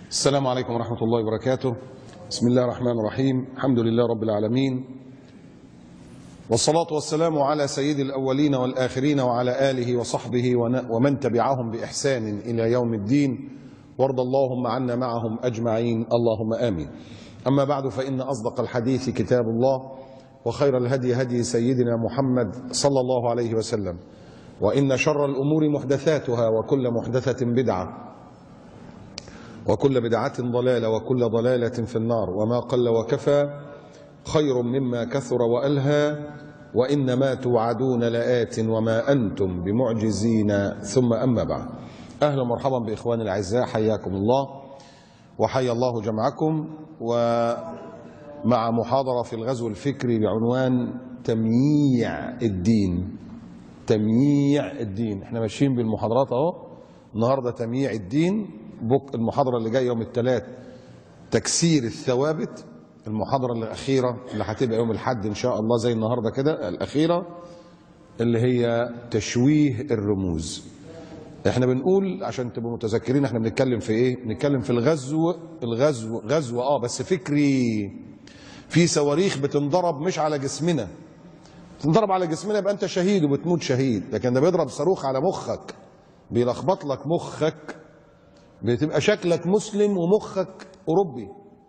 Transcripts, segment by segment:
السلام عليكم ورحمة الله وبركاته. بسم الله الرحمن الرحيم. الحمد لله رب العالمين، والصلاة والسلام على سيد الأولين والآخرين وعلى آله وصحبه ومن تبعهم بإحسان إلى يوم الدين، وارض اللهم عنا معهم أجمعين، اللهم آمين. أما بعد، فإن أصدق الحديث كتاب الله، وخير الهدي هدي سيدنا محمد صلى الله عليه وسلم، وإن شر الأمور محدثاتها، وكل محدثة بدعة، وكل بدعة ضلالة، وكل ضلالة في النار. وما قل وكفى خير مما كثر وألهى، وإنما توعدون لآت وما أنتم بمعجزين. ثم أما بعد، أهلا ومرحبا بإخواني الأعزاء، حياكم الله وحيا الله جمعكم، ومع محاضرة في الغزو الفكري بعنوان تمييع الدين. تمييع الدين، احنا ماشيين بالمحاضرات اهو. النهارده تمييع الدين، المحاضرة اللي جاية يوم الثلاث تكسير الثوابت، المحاضرة الأخيرة اللي هتبقى يوم الأحد إن شاء الله زي النهارده كده الأخيرة، اللي هي تشويه الرموز. احنا بنقول عشان تبقوا متذكرين احنا بنتكلم في ايه؟ بنتكلم في الغزو بس فكري. في صواريخ بتنضرب مش على جسمنا، تنضرب على جسمنا يبقى انت شهيد وبتموت شهيد، لكن ده بيضرب صاروخ على مخك، بيلخبط لك مخك، بتبقى شكلك مسلم ومخك أوروبي.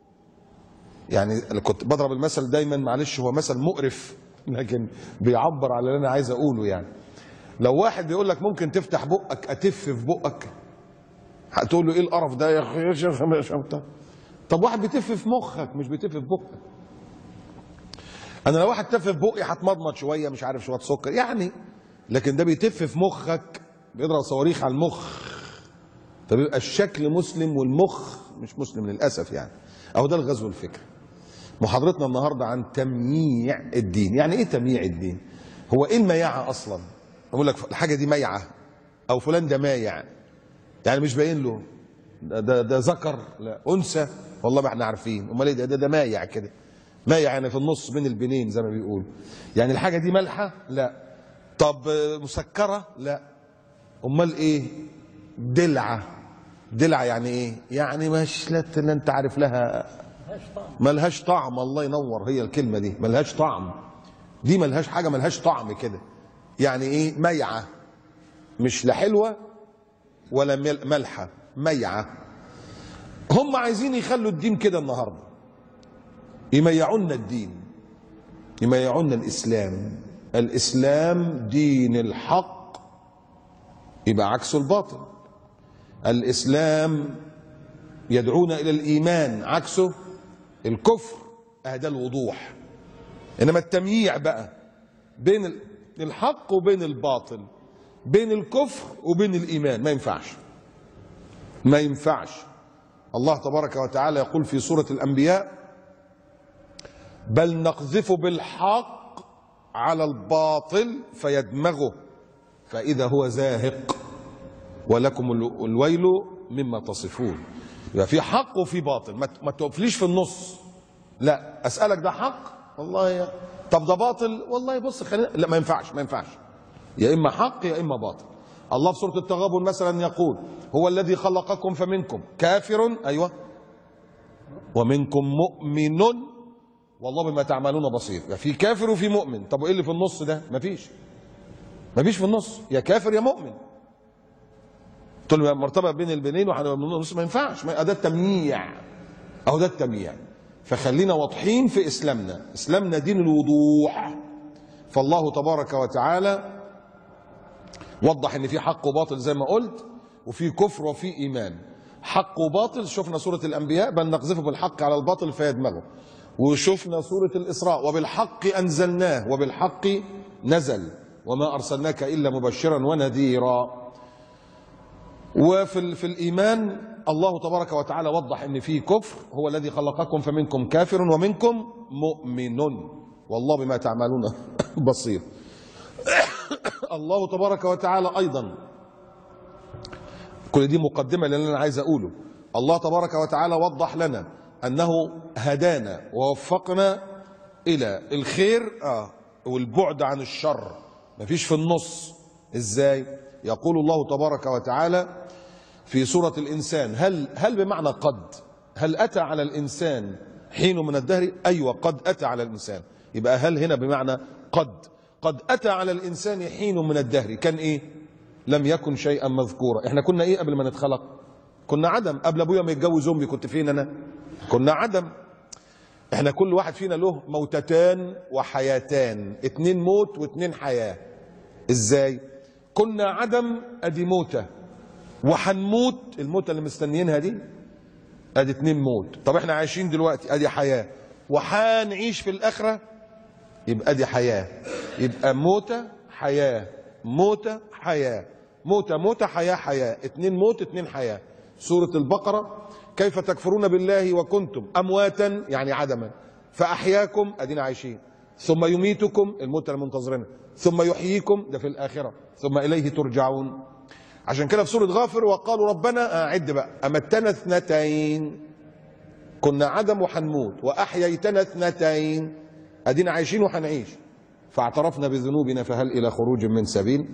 يعني كنت بضرب المثل دايما، معلش هو مثل مقرف لكن بيعبر على اللي انا عايز اقوله. يعني لو واحد بيقول لك ممكن تفتح بقك اتف في بقك، هتقول له ايه القرف ده يا اخي؟ طب واحد بيتف في مخك مش بيتف في بقك. انا لو واحد تف في بقي هتمضمض شويه، مش عارف شويه سكر يعني، لكن ده بيتف في مخك، بيضرب صواريخ على المخ، فبيبقى الشكل مسلم والمخ مش مسلم للاسف. يعني اهو ده الغزو الفكري. محاضرتنا النهارده عن تمييع الدين. يعني ايه تمييع الدين؟ هو ايه المياعه اصلا؟ اقول لك الحاجه دي ميعه، او فلان ده مايع، يعني مش باين له ده ذكر لا انثى، والله ما احنا عارفين. امال ايه ده مايع كده، مايع يعني في النص بين البنين زي ما بيقول. يعني الحاجه دي مالحه؟ لا. طب مسكره؟ لا. امال ايه؟ دلعه. دلعه يعني ايه؟ يعني مش لا انت عارف لها، ملهاش طعم. الله ينور، هي الكلمه دي، ملهاش طعم. دي ملهاش حاجه، ملهاش طعم كده. يعني ايه؟ ميعه، مش لا حلوه ولا ملحه، ميعه. هم عايزين يخلوا الدين كده النهارده، يميعونا الدين، يميعونا الاسلام. الاسلام دين الحق، يبقى عكسه الباطل. الاسلام يدعونا الى الايمان، عكسه الكفر. ده الوضوح. انما التمييع بقى بين الحق وبين الباطل، بين الكفر وبين الايمان، ما ينفعش، ما ينفعش. الله تبارك وتعالى يقول في سورة الانبياء: بل نقذف بالحق على الباطل فيدمغه فاذا هو زاهق ولكم الويل مما تصفون. يبقى في حق وفي باطل، ما تقفليش في النص. لا، اسالك ده حق والله طب ده باطل والله بص خلينا، لا ما ينفعش، ما ينفعش. يا اما حق يا اما باطل. الله في سوره التغابن مثلا يقول: هو الذي خلقكم فمنكم كافر، ايوه، ومنكم مؤمن والله بما تعملون بصير. يبقى في كافر وفي مؤمن. طب وايه اللي في النص ده؟ مفيش، مفيش في النص، يا كافر يا مؤمن. تقول لي مرتبه بين البنين وهنبقى من النص، ما ينفعش. ده التمييع، اهو ده التمييع. فخلينا واضحين في اسلامنا. اسلامنا دين الوضوح. فالله تبارك وتعالى وضح ان في حق وباطل زي ما قلت، وفي كفر وفي ايمان. حق وباطل شفنا سوره الانبياء: بل نقذف بالحق على الباطل فيدمغه. وشفنا سوره الاسراء: وبالحق انزلناه وبالحق نزل وما ارسلناك الا مبشرا ونذيرا. وفي الايمان الله تبارك وتعالى وضح ان فيه كفر: هو الذي خلقكم فمنكم كافر ومنكم مؤمن والله بما تعملون بصير. الله تبارك وتعالى ايضا، كل دي مقدمه للي انا عايز اقوله. الله تبارك وتعالى وضح لنا انه هدانا ووفقنا الى الخير والبعد عن الشر، مفيش في النص. ازاي؟ يقول الله تبارك وتعالى: في سورة الإنسان هل بمعنى قد؟ هل أتى على الإنسان حين من الدهر؟ أيوة، قد أتى على الإنسان. يبقى هل هنا بمعنى قد أتى على الإنسان حين من الدهر. كان إيه؟ لم يكن شيئا مذكورا. إحنا كنا إيه قبل ما نتخلق؟ كنا عدم. قبل أبويا ما يتجوز أمي كنت فين أنا؟ كنا عدم. إحنا كل واحد فينا له موتتان وحياتان، 2 موت و2 حياة. إزاي؟ كنا عدم، أدي موتة، وحنموت الموتة اللي مستنيينها دي، أدي 2 موت. طب إحنا عايشين دلوقتي، أدي حياة، وحنعيش في الآخرة، يبقى دي حياة. يبقى موتة حياة، موتة حياة، موتة حياة حياة، 2 موت 2 حياة. سورة البقرة: كيف تكفرون بالله وكنتم أمواتا، يعني عدما، فأحياكم، أدينا عايشين، ثم يميتكم، الموت اللي منتظرينها، ثم يحييكم، ده في الآخرة، ثم إليه ترجعون. عشان كده في سورة غافر: وقالوا ربنا، عد بقى، أمتنا 2، كنا عدم وحنموت، وأحييتنا 2، أدينا عايشين وحنعيش، فاعترفنا بذنوبنا فهل إلى خروج من سبيل.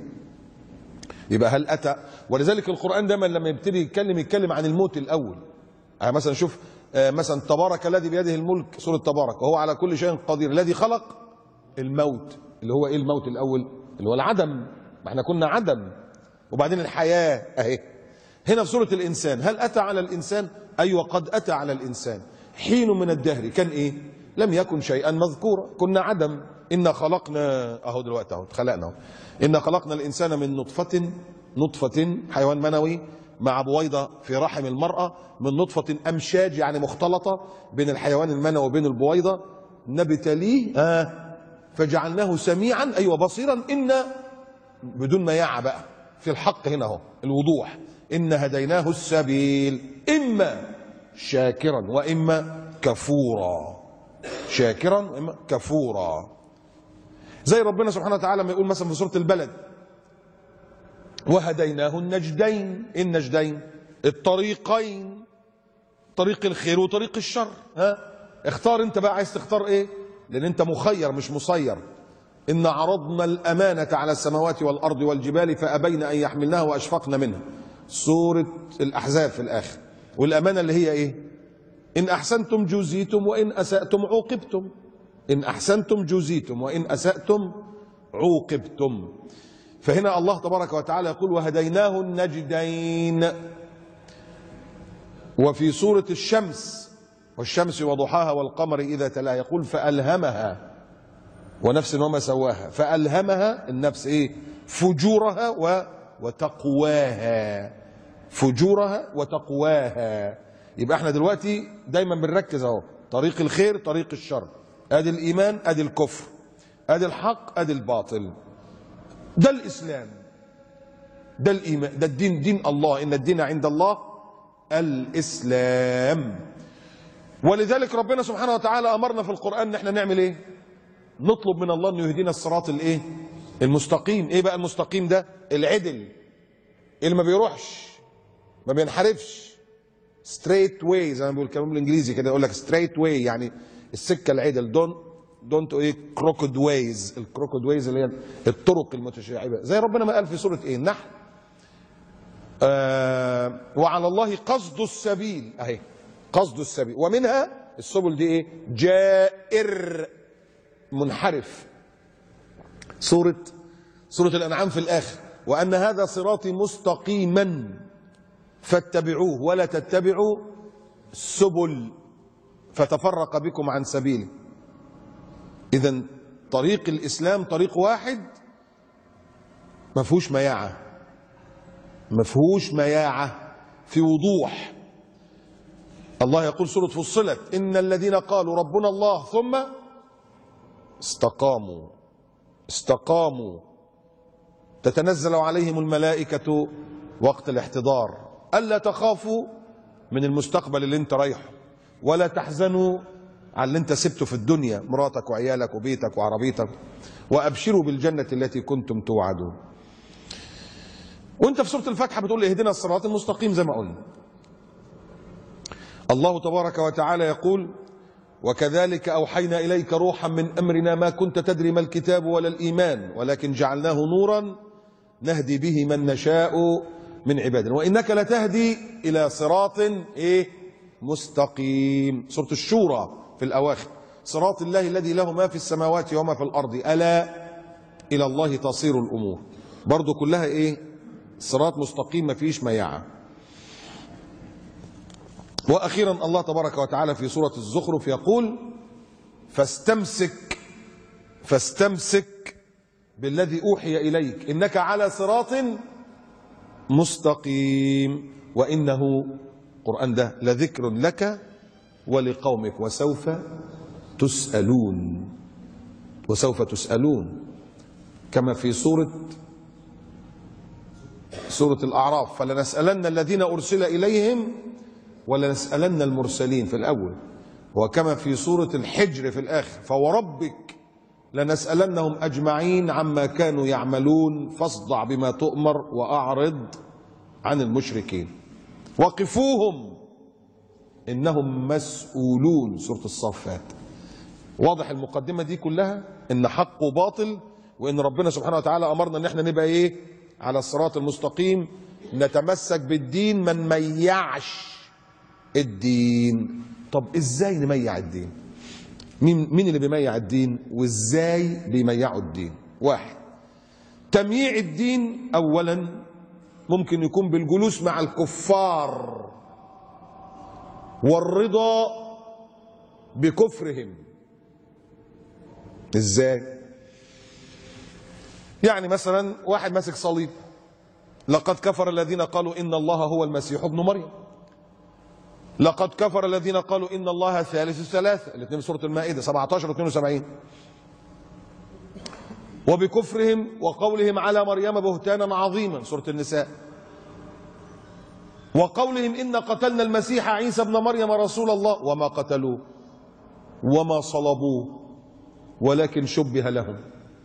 يبقى هل أتى. ولذلك القرآن دايما لما يبتدي يتكلم عن الموت الأول. يعني مثلا شوف، مثلا تبارك الذي بيده الملك، سورة تبارك، وهو على كل شيء قدير، الذي خلق الموت، اللي هو ايه الموت الاول؟ اللي هو العدم، ما احنا كنا عدم. وبعدين الحياة اهي. هنا في سورة الإنسان: هل أتى على الإنسان؟ أيوة، قد أتى على الإنسان حين من الدهر. كان ايه؟ لم يكن شيئا مذكورا، كنا عدم. إنا خلقنا، اهو دلوقتي اهو اتخلقنا اهو. إنا خلقنا الإنسان من نطفة حيوان منوي مع بويضة في رحم المرأة، من نطفة أمشاج يعني مختلطة بين الحيوان المنوي وبين البويضة، نبتليه فجعلناه سميعا، أيوة، بصيرا. إن بدون مياعة بقى في الحق هنا اهو الوضوح: إن هديناه السبيل إما شاكرا وإما كفورا. شاكرا وإما كفورا. زي ربنا سبحانه وتعالى ما يقول مثلا في سورة البلد: وهديناه النجدين. النجدين الطريقين، طريق الخير وطريق الشر. اختار انت بقى، عايز تختار ايه؟ لان انت مخير مش مسير. إن عرضنا الأمانة على السماوات والأرض والجبال فأبين أن يحملنها وأشفقن منها. سورة الأحزاب في الآخر. والأمانة اللي هي إيه؟ إن أحسنتم جزيتم وإن أسأتم عوقبتم. إن أحسنتم جزيتم وإن أسأتم عوقبتم. فهنا الله تبارك وتعالى يقول: وهديناه النجدين. وفي سورة الشمس: والشمس وضحاها والقمر إذا تلاها، يقول: فألهمها ونفس وما سواها. فألهمها النفس ايه؟ فجورها وتقواها. فجورها وتقواها. يبقى احنا دلوقتي دايما بنركز اهو: طريق الخير، طريق الشر، ادي الايمان، ادي الكفر، ادي الحق، ادي الباطل. ده الاسلام، ده الايمان، ده الدين، دين الله. ان الدين عند الله الاسلام. ولذلك ربنا سبحانه وتعالى امرنا في القرآن ان احنا نعمل ايه؟ نطلب من الله انه يهدينا الصراط الايه؟ المستقيم. ايه بقى المستقيم ده؟ العدل، اللي ما بيروحش، ما بينحرفش، ستريت واي زي ما بيقول الكلام بالانجليزي كده، يقول لك ستريت واي يعني السكه العدل. دونت ايه كروكود وايز. الكروكود وايز اللي هي الطرق المتشعبه، زي ربنا ما قال في سوره ايه؟ النحل: وعلى الله قصد السبيل. اهي قصد السبيل، ومنها السبل دي ايه؟ جائر، منحرف. سورة الأنعام في الآخر: وأن هذا صراطي مستقيما فاتبعوه ولا تتبعوا السبل فتفرق بكم عن سبيله. إذن طريق الإسلام طريق واحد، ما فيهوش مياعة، ما فيهوش مياعة، في وضوح. الله يقول سورة فصلت: إن الذين قالوا ربنا الله ثم استقاموا تتنزل عليهم الملائكة وقت الاحتضار ألا تخافوا من المستقبل اللي انت رايحه، ولا تحزنوا على اللي انت سبته في الدنيا، مراتك وعيالك وبيتك وعربيتك، وأبشروا بالجنة التي كنتم توعدون. وانت في سورة الفاتحة بتقول: اهدنا الصراط المستقيم زي ما قلنا. الله تبارك وتعالى يقول: وكذلك أوحينا إليك روحا من أمرنا ما كنت تدري ما الكتاب ولا الإيمان ولكن جعلناه نورا نهدي به من نشاء من عبادنا وإنك لتهدي إلى صراط مستقيم. سورة الشورى في الأواخر. صراط الله الذي له ما في السماوات وما في الأرض ألا إلى الله تصير الأمور. برضو كلها صراط مستقيم، ما فيش ميعة. وأخيرا الله تبارك وتعالى في سورة الزخرف يقول فاستمسك بالذي أوحي إليك إنك على صراط مستقيم وإنه القرآن ده لذكر لك ولقومك وسوف تسألون كما في سورة الأعراف فلنسألن الذين أرسل إليهم ولنسألن المرسلين في الأول، وكما في سورة الحجر في الآخر فوربك لنسألنهم أجمعين عما كانوا يعملون فاصدع بما تؤمر وأعرض عن المشركين وقفوهم إنهم مسؤولون. سورة الصفات. واضح المقدمة دي كلها إن حق وباطل، وإن ربنا سبحانه وتعالى أمرنا إن احنا نبقى على الصراط المستقيم، نتمسك بالدين، ما نميعش الدين. طب إزاي نميع الدين؟ مين اللي بيميع الدين وإزاي بيميعوا الدين؟ واحد، تمييع الدين أولا ممكن يكون بالجلوس مع الكفار والرضا بكفرهم. ازاي؟ يعني مثلا واحد ماسك صليب، لقد كفر الذين قالوا ان الله هو المسيح ابن مريم، لقد كفر الذين قالوا ان الله ثالث ثلاثة، الاثنين في سورة المائدة 17 و 72. وبكفرهم وقولهم على مريم بهتانا عظيما سورة النساء، وقولهم إن قتلنا المسيح عيسى ابن مريم رسول الله وما قتلوه وما صلبوه ولكن شبه لهم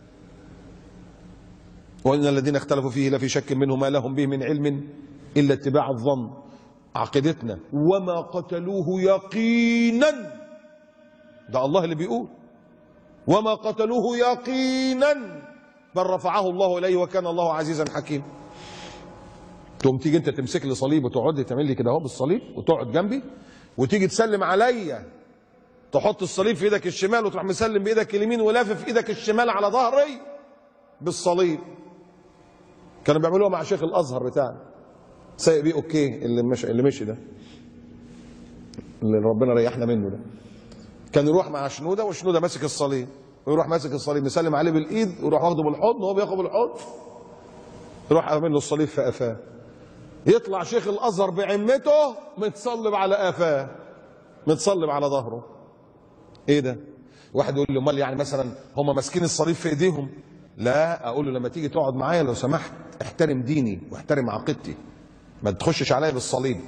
وإن الذين اختلفوا فيه لفي شك منه ما لهم به من علم إلا اتباع الظن. عقيدتنا وما قتلوه يقينا، ده الله اللي بيقول وما قتلوه يقينا بل رفعه الله إليه وكان الله عزيزا حكيما. تقوم تيجي انت تمسك لي صليب وتقعد تعمل لي كده اهو بالصليب وتقعد جنبي وتيجي تسلم عليا، تحط الصليب في ايدك الشمال وتروح مسلم بايدك اليمين ولافف ايدك الشمال على ظهري بالصليب. كانوا بيعملوها مع شيخ الازهر بتاعنا سايق بيه اوكي اللي مشي ده اللي ربنا ريحنا منه ده، كان يروح مع شنوده وشنوده ماسك الصليب ويروح ماسك الصليب مسلم عليه بالايد ويروح واخده بالحضن وهو بياخد بالحضن يروح عامل له الصليب في قفاه، يطلع شيخ الازهر بعمته متصلب على قفاه متصلب على ظهره. ايه ده؟ واحد يقول لي امال يعني مثلا هم ماسكين الصليب في ايديهم؟ لا، اقول له لما تيجي تقعد معايا لو سمحت احترم ديني واحترم عقيدتي، ما تخشش عليا بالصليب،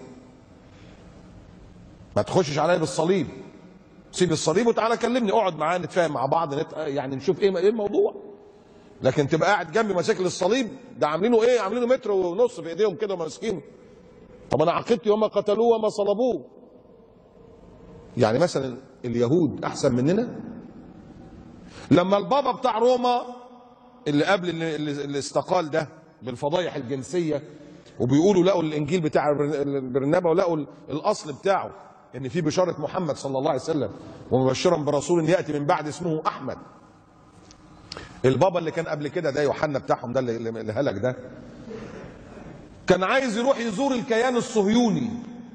ما تخشش عليا بالصليب، سيب الصليب وتعالى كلمني، اقعد معايا نتفاهم مع بعض يعني نشوف ايه الموضوع. لكن تبقى قاعد جنبي ماسك لي الصليب، ده عاملينه ايه؟ عاملينه متر ونص في ايديهم كده وماسكينه. طب انا عقيدتي وما قتلوه وما صلبوه. يعني مثلا اليهود احسن مننا؟ لما البابا بتاع روما اللي قبل اللي استقال ده بالفضايح الجنسيه وبيقولوا لقوا الانجيل بتاع برنابا ولقوا الاصل بتاعه ان في بشاره محمد صلى الله عليه وسلم ومبشرا برسول ياتي من بعد اسمه احمد. البابا اللي كان قبل كده ده يوحنا بتاعهم ده اللي هلك ده كان عايز يروح يزور الكيان الصهيوني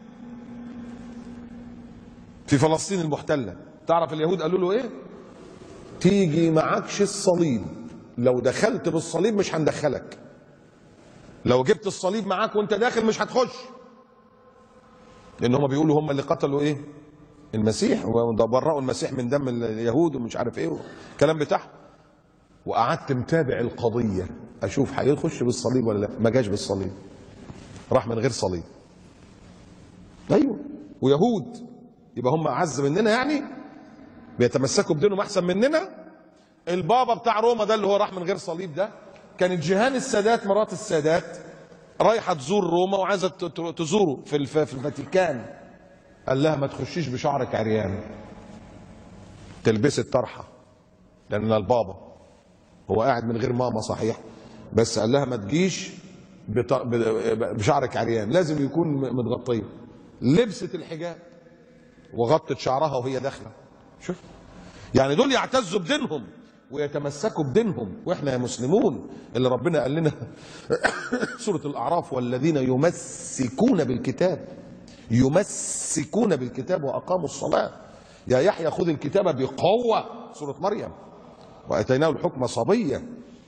في فلسطين المحتله. تعرف اليهود قالوا له ايه؟ تيجي معكش الصليب، لو دخلت بالصليب مش هندخلك، لو جبت الصليب معاك وانت داخل مش هتخش، لان هم بيقولوا هم اللي قتلوا ايه؟ المسيح وبرأوا المسيح من دم اليهود ومش عارف ايه الكلام بتاعهم. وقعدت متابع القضيه اشوف هيخش بالصليب ولا لا، ما جاش بالصليب، راح من غير صليب. ايوه، ويهود يبقى هم اعز مننا يعني؟ بيتمسكوا بدينهم احسن مننا؟ البابا بتاع روما ده اللي هو راح من غير صليب ده، كانت جيهان السادات مرات السادات رايحه تزور روما وعايزه تزوره في الفاتيكان، قال لها ما تخشيش بشعرك عريان، تلبسي الطرحه، لان البابا هو قاعد من غير ماما صحيح، بس قال لها ما تجيش بشعرك عريان، لازم يكون متغطيه. لبست الحجاب وغطت شعرها وهي داخله. شوف، يعني دول يعتزوا بدينهم ويتمسكوا بدينهم، واحنا يا مسلمون اللي ربنا قال لنا سورة الأعراف: والذين يمسكون بالكتاب، يمسكون بالكتاب وأقاموا الصلاة. يا يحيى خذ الكتاب بقوة، سورة مريم، وأتيناه الحكم صبيا.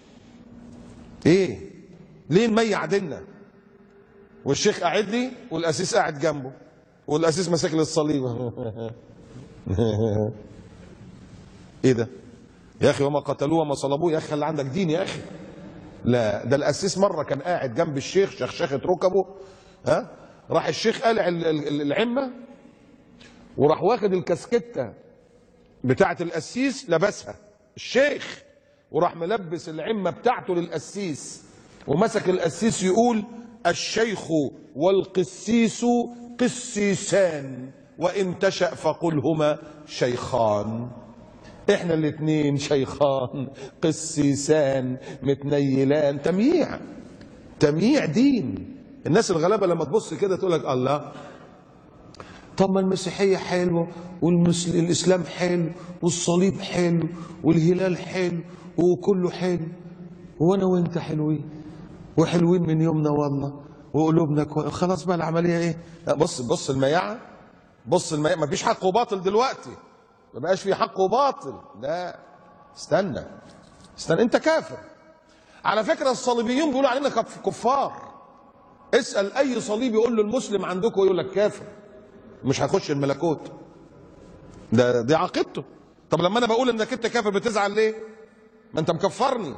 ايه ليه نميع ديننا والشيخ قاعد لي والقسيس قاعد جنبه والقسيس ماسك لي الصليب؟ ايه ده يا اخي؟ وما قتلوه وما صلبوه. يا اخي خلي عندك دين يا اخي. لا، ده القسيس مره كان قاعد جنب الشيخ شخشخه ركبه، راح الشيخ قالع العمه وراح واخد الكاسكته بتاعه القسيس لبسها الشيخ، وراح ملبس العمه بتاعته للقسيس، ومسك القسيس يقول: الشيخ والقسيس قسيسان وان تشأ فقل هما شيخان. احنا الاثنين شيخان قسيسان متنيلان. تمييع دين. الناس الغلابه لما تبص كده تقول لك: الله، طب ما المسيحيه حلوه والاسلام حلو والصليب حلو والهلال حلو وكله حلو، وانا وانت حلوين وحلوين من يومنا والله وقلوبنا خلاص بقى العمليه ايه؟ بص المياعه، بص المياعه. مفيش حق وباطل دلوقتي، ما بقاش في حق وباطل. لا، استنى، انت كافر. على فكره الصليبيين بيقولوا علينا كفار. اسال اي صليبي يقول له المسلم عندكم يقول لك كافر، مش هيخش الملكوت. دي عقيدته. طب لما انا بقول انك انت كافر بتزعل ليه؟ ما انت مكفرني.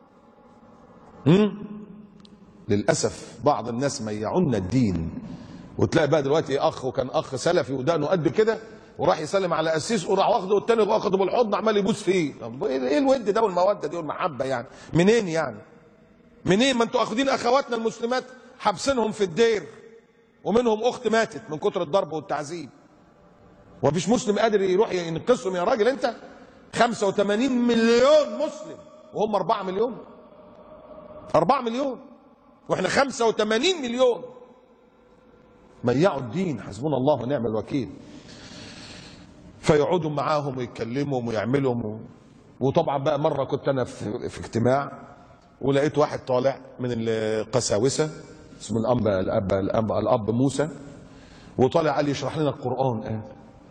للاسف بعض الناس ميعونا الدين، وتلاقي بقى دلوقتي اخ، وكان اخ سلفي ودقنه قد كده وراح يسلم على قسيس وراح واخده والتاني واخده بالحضن عمال يبوس فيه. طب ايه الود ده والموده دي والمحبه يعني؟ منين يعني؟ منين؟ ما انتوا اخدين اخواتنا المسلمات حابسينهم في الدير، ومنهم اخت ماتت من كتر الضرب والتعذيب، ومفيش مسلم قادر يروح ينقذهم. يا راجل انت 85 مليون مسلم وهم 4 مليون، 4 مليون واحنا 85 مليون. ميعوا الدين، حسبنا الله ونعم الوكيل. فيقعدوا معاهم ويتكلموا ويعملوا. وطبعا بقى مره كنت انا في اجتماع ولقيت واحد طالع من القساوسه اسمه الاب موسى، وطالع قال لي يشرح لنا القران.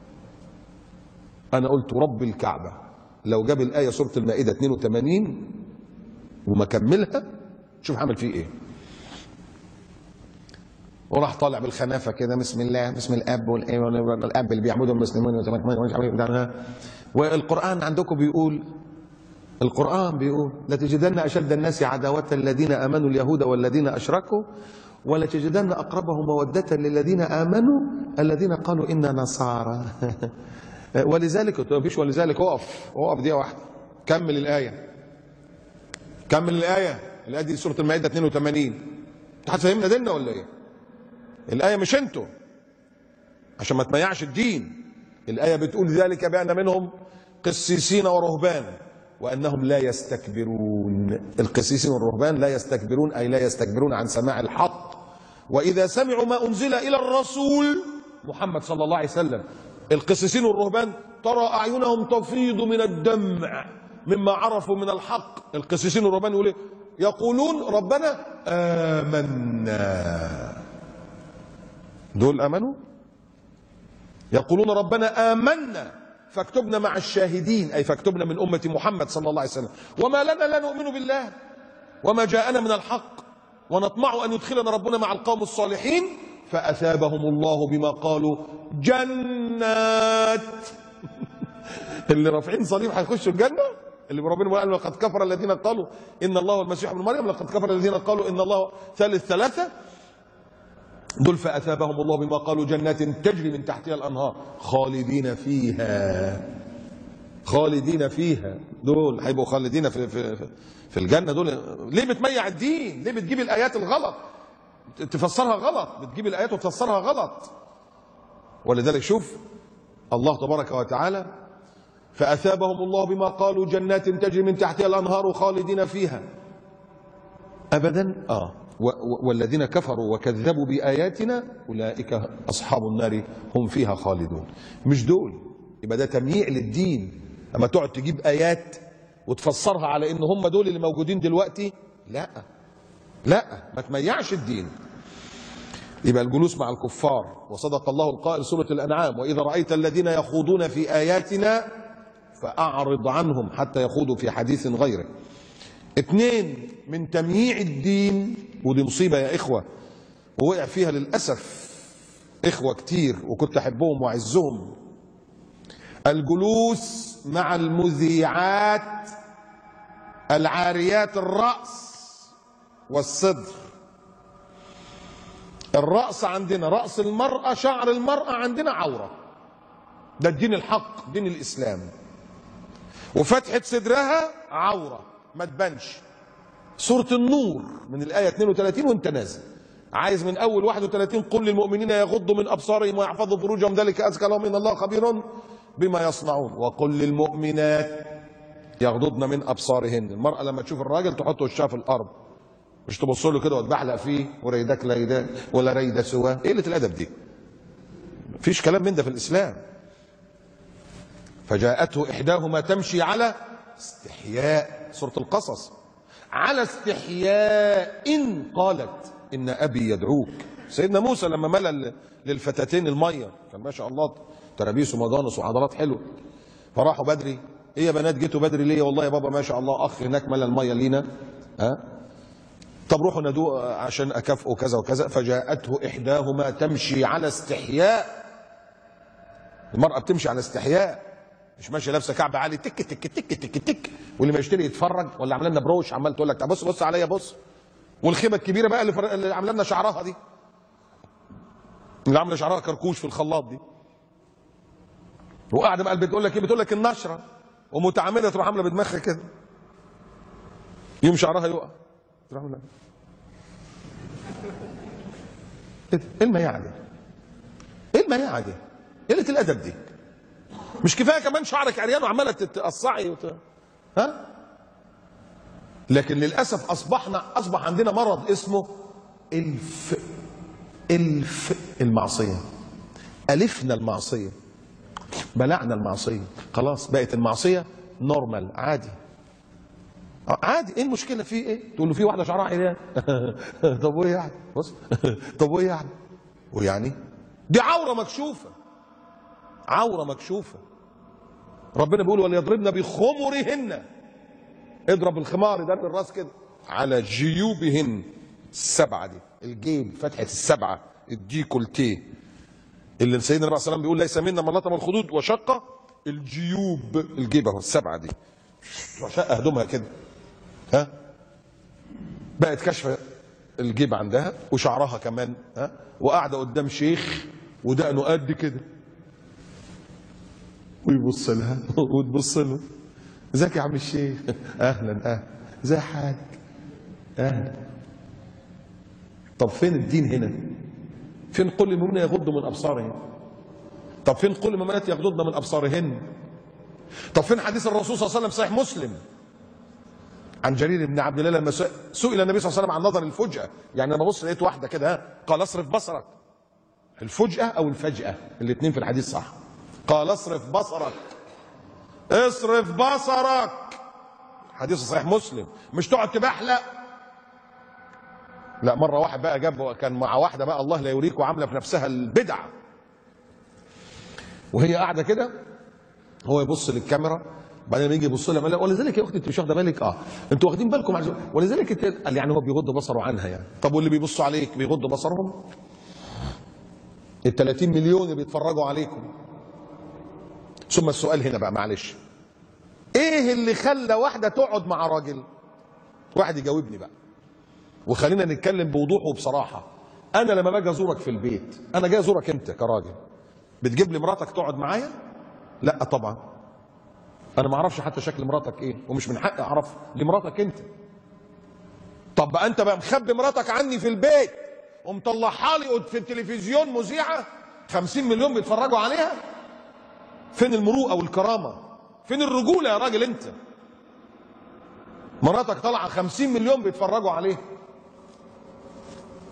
انا قلت رب الكعبه لو جاب الايه سوره المائده 82 وما كملها شوف عمل فيه ايه. وراح طالع بالخنافه كده: بسم الله بسم الاب والاب اللي بيعبدوا المسلمون. والقران عندكم بيقول، القران بيقول: لتجدن اشد الناس عداوه الذين امنوا اليهود والذين اشركوا ولتجدن اقربهم موده للذين امنوا الذين قالوا انا نصارى. ولذلك مفيش ولذلك. اقف دي واحده، كمل الايه، الايه دي سوره المائده 82. انت هتفهمنا ديننا ولا ايه؟ الآية مش انتوا، عشان ما تميعش الدين. الآية بتقول: ذلك بأن منهم قسيسين ورهبان وأنهم لا يستكبرون. القسيسين والرهبان لا يستكبرون، أي لا يستكبرون عن سماع الحق. وإذا سمعوا ما أنزل إلى الرسول محمد صلى الله عليه وسلم، القسيسين والرهبان ترى أعينهم تفيض من الدمع مما عرفوا من الحق. القسيسين والرهبان يقولوا: يقولون ربنا آمنا. دول امنوا، يقولون ربنا آمنا فاكتبنا مع الشاهدين، اي فاكتبنا من امه محمد صلى الله عليه وسلم. وما لنا لا نؤمن بالله وما جاءنا من الحق ونطمع ان يدخلنا ربنا مع القوم الصالحين فاثابهم الله بما قالوا جنات. اللي رافعين صليب هيخشوا الجنه. اللي ربنا قال: لقد كفر الذين قالوا ان الله والمسيح ابن مريم، لقد كفر الذين قالوا ان الله ثالث ثلاثه. دول فأثابهم الله بما قالوا جنات تجري من تحتها الأنهار خالدين فيها. دول هيبقوا خالدين في الجنة. دول ليه بتميع الدين؟ ليه بتجيب الآيات الغلط تفسرها غلط؟ بتجيب الآيات وتفسرها غلط. ولذلك شوف الله تبارك وتعالى: فأثابهم الله بما قالوا جنات تجري من تحتها الأنهار خالدين فيها أبدا. والذين كفروا وكذبوا بآياتنا أولئك أصحاب النار هم فيها خالدون. مش دول. يبقى ده تمييع للدين. أما تقعد تجيب آيات وتفسرها على إن هم دول اللي موجودين دلوقتي، لا ما تميعش الدين. يبقى الجلوس مع الكفار. وصدق الله القائل سورة الأنعام: وإذا رأيت الذين يخوضون في آياتنا فأعرض عنهم حتى يخوضوا في حديث غيره. 2 من تمييع الدين، ودي مصيبة يا إخوة ووقع فيها للأسف إخوة كتير وكنت أحبهم وأعزهم: الجلوس مع المذيعات العاريات الرأس والصدر. الرأس عندنا رأس المرأة، شعر المرأة عندنا عورة، ده الدين الحق دين الإسلام. وفتحة صدرها عورة ما تبانش. سورة النور من الآية 32 وانت نازل، عايز من أول 31: قل للمؤمنين يغضوا من أبصارهم ويحفظوا فروجهم ذلك أزكى لهم إن الله خبير بما يصنعون. وقل للمؤمنات يغضضن من أبصارهن. المرأة لما تشوف الراجل تحط وشها في الأرض، مش تبص له كده وتبحلق فيه وريدك ليدا ولا ريدة سواه. ايه قلة الأدب دي؟ مفيش كلام من ده في الإسلام. فجاءته إحداهما تمشي على استحياء، سورة القصص، على استحياء قالت إن أبي يدعوك. سيدنا موسى لما ملى للفتاتين المية، كان ما شاء الله ترابيس ومضانس وعضلات حلوة، فراحوا بدري: ايه يا بنات جيتوا بدري ليه؟ والله يا بابا ما شاء الله أخ هناك ملى المية لينا. طب روحوا نادوه عشان أكافئه كذا وكذا. فجاءته إحداهما تمشي على استحياء. المرأة بتمشي على استحياء، مش ماشيه لابسه كعب عالي تك تك تك تك تك، واللي ما يشتري يتفرج، ولا عامله لنا بروش عمال تقول لك تعال بص بص عليا بص. والخيمه الكبيره بقى اللي عامله لنا شعرها دي، اللي عامله شعرها كركوش في الخلاط دي، وقاعده بقى بتقول لك ايه؟ بتقول لك النشره، ومتعمده تروح عامله بدماغها كده، يوم شعرها يقع تروح عامله ايه المياعه دي؟ ايه المياعه دي؟ قله الادب دي. مش كفايه كمان شعرك عريان وعماله تتقصعي لكن للاسف اصبح عندنا مرض اسمه المعصيه. الفنا المعصيه، بلعنا المعصيه، خلاص بقت المعصيه نورمال، عادي. ايه المشكله فيه ايه؟ تقول له في واحده شعرها عريان طب وايه يعني؟ بص طب وايه يعني؟ ويعني دي عوره مكشوفه، عوره مكشوفه. ربنا بيقول: وليضربن بخمرهن. اضرب الخمار ده بالراس كده على جيوبهن. السبعه دي، الجيب، فتحه السبعه، الديكولتيه، اللي سيدنا النبي صلى الله عليه وسلم بيقول: ليس منا من لطم الخدود وشق الجيوب. الجيب اهو السبعه دي، شق هدومها كده بقت كشفه الجيب عندها وشعرها كمان وقاعده قدام شيخ ودقنه قد كده، ويبص لها وتبص له: ازيك يا عم الشيخ؟ اهلا ازي حالك؟ اهلا. طب فين الدين هنا؟ فين قل للمؤمنين يغضوا من ابصارهم؟ طب فين قل للمؤمنات يغضضن من ابصارهن؟ طب فين حديث الرسول صلى الله عليه وسلم صحيح مسلم عن جرير بن عبد الله لما سئل النبي صلى الله عليه وسلم عن نظر الفجأة؟ يعني لما بص لقيت واحده كده قال: اصرف بصرك. الفجأة او الفجأة الاثنين في الحديث صح. قال: اصرف بصرك، اصرف بصرك. حديث صحيح مسلم. مش تقعد تبحلق. لا، مره واحد بقى كان مع واحده بقى الله لا يوريك، وعامله في نفسها البدع، وهي قاعده كده، هو يبص للكاميرا، بعدين يجي يبص لها: ولذلك يا اختي انت مش واخده بالك؟ انتوا واخدين بالكم ولذلك قال يعني هو بيغض بصره عنها يعني. طب واللي بيبصوا عليك بيغضوا بصرهم؟ ال 30 مليون اللي بيتفرجوا عليكم. ثم السؤال هنا بقى، معلش، ايه اللي خلى واحده تقعد مع راجل؟ واحد يجاوبني بقى وخلينا نتكلم بوضوح وبصراحه. انا لما باجي ازورك في البيت، انا جاي ازورك انت كراجل، بتجيب لي مراتك تقعد معايا؟ لا طبعا. انا ما اعرفش حتى شكل مراتك ايه، ومش من حقي اعرف، دي مراتك انت. طب بقى انت بقى مخبي مراتك عني في البيت ومطلعها لي في التلفزيون مذيعه 50 مليون بيتفرجوا عليها؟ فين المروءه والكرامه؟ فين الرجوله يا راجل انت؟ مراتك طالعه 50 مليون بيتفرجوا عليها،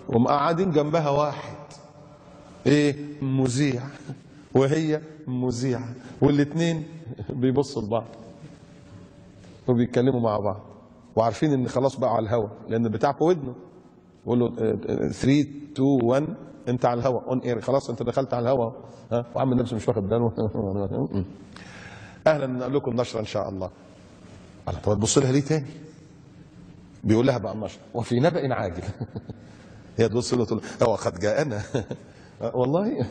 ومقعدين جنبها واحد ايه مذيع وهي مذيعه، والاثنين بيبصوا لبعض وبيتكلموا مع بعض وعارفين ان خلاص بقى على الهوا، لان البتاع في ودنه يقول له 3 2 1 انت على الهوا اون اير، خلاص انت دخلت على الهوا ها، وعامل نفسه مش واخد باله. اهلا نقول لكم نشره ان شاء الله. طب تبص لها ليه تاني؟ بيقول لها بقى النشره وفي نبأ عاجل. هي تبص له تقول هو قد جاءنا. والله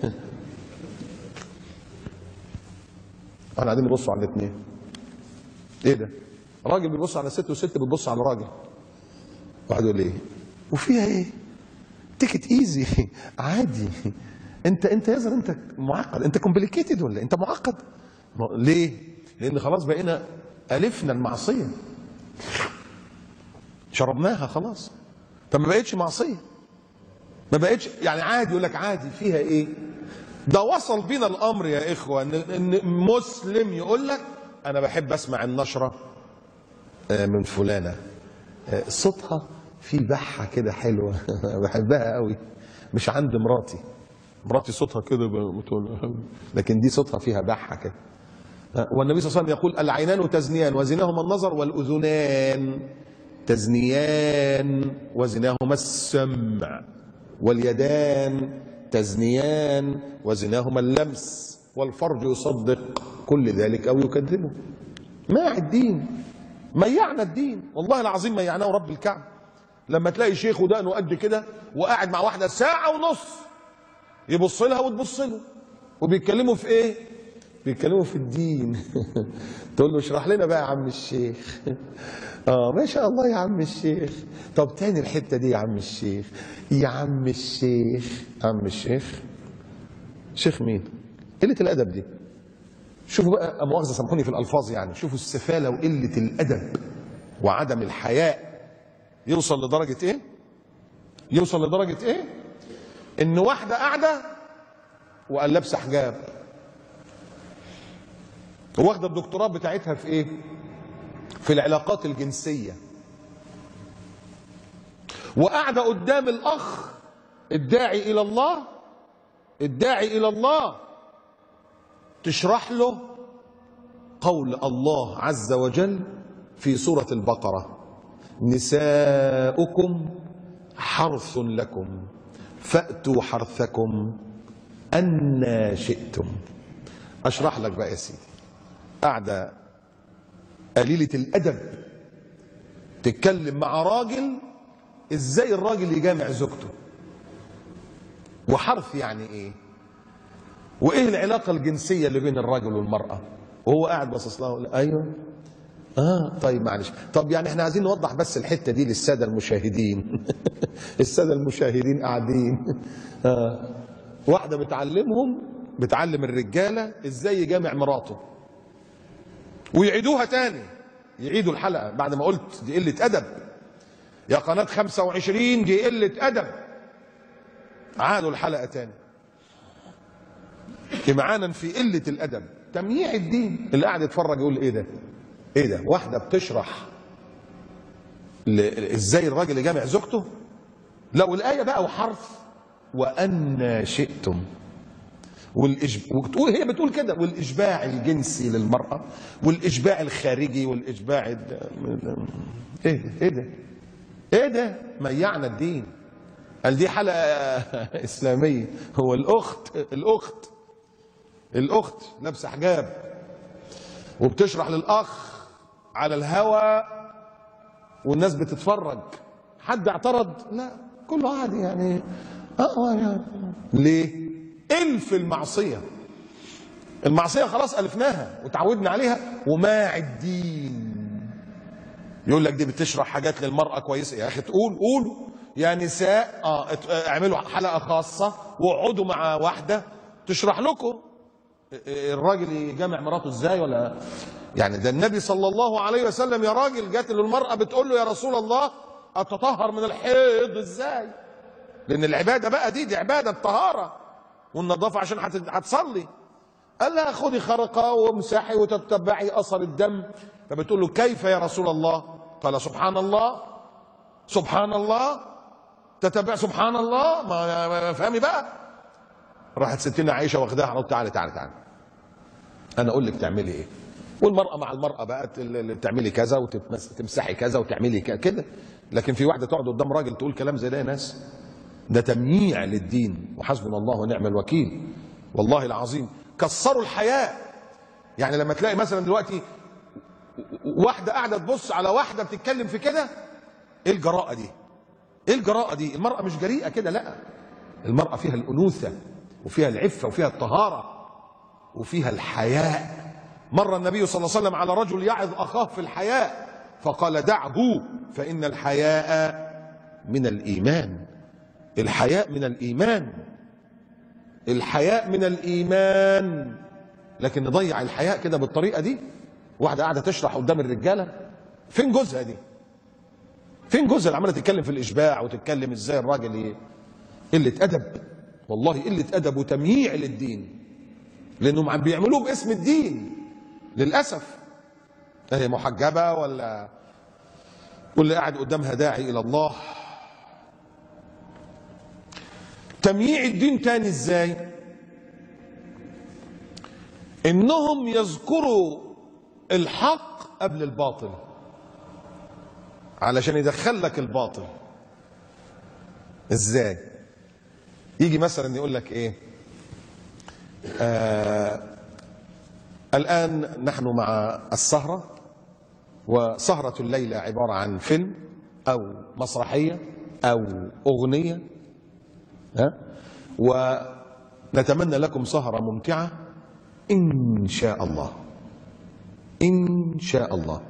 احنا قاعدين نبصوا على الاثنين. ايه ده؟ راجل بيبص على ست وست بتبص على راجل. واحد يقول ايه؟ وفيها ايه؟ تيكت ايزي عادي. انت يظهر انت معقد، انت كومبليكيتد ولا انت معقد؟ ليه؟ لان خلاص بقينا الفنا المعصيه، شربناها خلاص، فما بقتش معصيه، ما بقتش يعني عادي. يقول لك عادي فيها ايه؟ ده وصل بينا الامر يا اخوه ان مسلم يقول لك انا بحب اسمع النشره من فلانه، صوتها في بحه كده حلوه. بحبها قوي، مش عند مراتي صوتها كده بتقول، لكن دي صوتها فيها بحه كده. والنبي صلى الله عليه وسلم يقول العينان تزنيان وزناهما النظر، والاذنان تزنيان وزناهما السمع، واليدان تزنيان وزناهما اللمس، والفرج يصدق كل ذلك او يكذبه. ماع الدين، ميعنا الدين، والله العظيم ميعناه رب الكعبه. لما تلاقي شيخ ودقنه قد كده وقاعد مع واحده ساعه ونص يبص لها وتبص له، وبيتكلموا في ايه؟ بيتكلموا في الدين. تقول له اشرح لنا بقى يا عم الشيخ. ما شاء الله يا عم الشيخ. طب تاني الحته دي يا عم الشيخ، يا عم الشيخ، عم الشيخ، شيخ مين؟ قله الادب دي. شوفوا بقى، مؤاخذه سامحوني في الالفاظ يعني، شوفوا السفاله وقله الادب وعدم الحياء يوصل لدرجه ايه؟ يوصل لدرجه ايه؟ ان واحده قاعده وقال لابسه حجاب واخده الدكتوراه بتاعتها في ايه؟ في العلاقات الجنسيه، وقاعده قدام الاخ الداعي الى الله، الداعي الى الله، تشرح له قول الله عز وجل في سوره البقره: نساؤكم حرث لكم فأتوا حرثكم أنى شئتم. أشرح لك بقى يا سيدي، قاعدة قليلة الأدب تتكلم مع راجل إزاي الراجل يجامع زوجته، وحرث يعني إيه، وإيه العلاقة الجنسية اللي بين الراجل والمرأة، وهو قاعد باصص لها. أيوه طيب معلش، طب يعني احنا عايزين نوضح بس الحته دي للساده المشاهدين. الساده المشاهدين قاعدين. واحده بتعلم الرجاله ازاي يجامع مراته، ويعيدوها تاني، يعيدوا الحلقه بعد ما قلت دي قله ادب يا قناه 25 دي قله ادب، عادوا الحلقه تاني امعانا في قله الادب، تمييع الدين. اللي قاعد يتفرج يقول ايه ده؟ ايه ده؟ واحده بتشرح ازاي الراجل يجامع زوجته. لو الايه بقى وحرف وان شئتم، وتقول، هي بتقول كده، والاشباع الجنسي للمراه، والاشباع الخارجي، والاشباع ايه ده؟ ايه ده؟ ايه ده؟ ميعنا الدين. قال دي حلقه اسلاميه. هو الاخت لابسه حجاب وبتشرح للاخ على الهوى والناس بتتفرج، حد اعترض؟ لا، كله عادي يعني. يعني ليه؟ الف المعصيه خلاص الفناها وتعودنا عليها. وماع الدين يقول لك دي بتشرح حاجات للمراه كويسه. يا اخي قولوا يا نساء، اعملوا حلقه خاصه واقعدوا مع واحده تشرح لكم الراجل يجامع مراته ازاي. ولا يعني ده النبي صلى الله عليه وسلم يا راجل جات له المرأة بتقول له يا رسول الله اتطهر من الحيض ازاي؟ لان العبادة بقى دي عبادة الطهارة والنظافة عشان هتصلي. قال لها خدي خرقة وامسحي وتتبعي اثر الدم. فبتقول له كيف يا رسول الله؟ قال سبحان الله سبحان الله تتبع سبحان الله، ما فهمي بقى. راحت ستنا عائشه واخداها على تعالى تعالى تعالى انا اقول لك تعملي ايه. والمراه مع المراه بقى اللي بتعملي كذا وتمسحي كذا وتعملي كده. لكن في واحده تقعد قدام راجل تقول كلام زي ده يا ناس، ده تمييع للدين. وحسبنا الله ونعم الوكيل. والله العظيم كسروا الحياء. يعني لما تلاقي مثلا دلوقتي واحده قاعده تبص على واحده بتتكلم في كده، ايه الجراءه دي؟ ايه الجراءه دي؟ المراه مش جريئه كده، لا، المراه فيها الانوثه وفيها العفه وفيها الطهاره وفيها الحياء. مر النبي صلى الله عليه وسلم على رجل يعظ اخاه في الحياء فقال دعه فان الحياء من الايمان. الحياء من الايمان، الحياء من الايمان. لكن نضيع الحياء كده بالطريقه دي. واحده قاعده تشرح قدام الرجاله، فين جوزها دي؟ فين جوزها اللي عماله تتكلم في الاشباع وتتكلم ازاي الراجل ايه؟ قله ادب، والله قله ادب وتمييع للدين، لانهم عم بيعملوه باسم الدين للاسف. هي محجبه ولا واللي قاعد قدامها داعي الى الله. تمييع الدين تاني ازاي؟ انهم يذكروا الحق قبل الباطل علشان يدخل لك الباطل. ازاي؟ يجي مثلا يقول لك ايه، الان نحن مع السهرة، وسهرة الليلة عبارة عن فيلم او مسرحية او اغنية، ونتمنى لكم سهرة ممتعة ان شاء الله. ان شاء الله،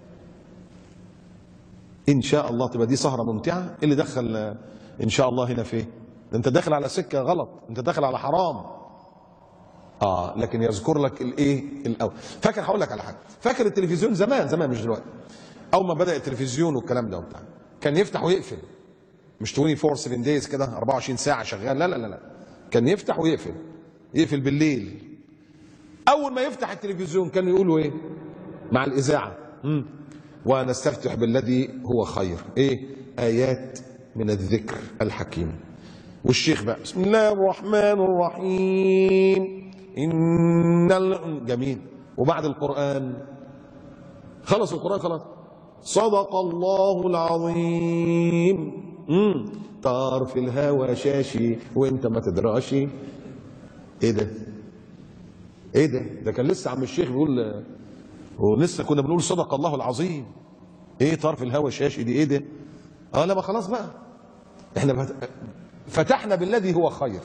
ان شاء الله تبقى دي سهرة ممتعة. اللي دخل ان شاء الله هنا فيه؟ انت داخل على سكة غلط، انت داخل على حرام. لكن يذكر لك الايه الاول. فاكر هقول لك على حاجه، فاكر التلفزيون زمان زمان مش دلوقتي، اول ما بدا التلفزيون والكلام ده وبتاع، كان يفتح ويقفل، مش 24 7 دايز كده 24 ساعه شغال، لا لا لا لا، كان يفتح ويقفل، يقفل بالليل. اول ما يفتح التلفزيون كانوا يقولوا ايه مع الاذاعه؟ ونستفتح بالذي هو خير، ايه؟ ايات من الذكر الحكيم. والشيخ بقى بسم الله الرحمن الرحيم جميل. وبعد القرآن خلص القرآن خلاص، صدق الله العظيم. طار في الهوى شاشي وانت ما تدراشي. ايه ده؟ ايه ده؟ ده كان لسه عم الشيخ بيقول، ولسه كنا بنقول صدق الله العظيم. ايه طار في الهوى شاشي دي؟ ايه ده؟ لا ما خلاص بقى، احنا فتحنا بالذي هو خير،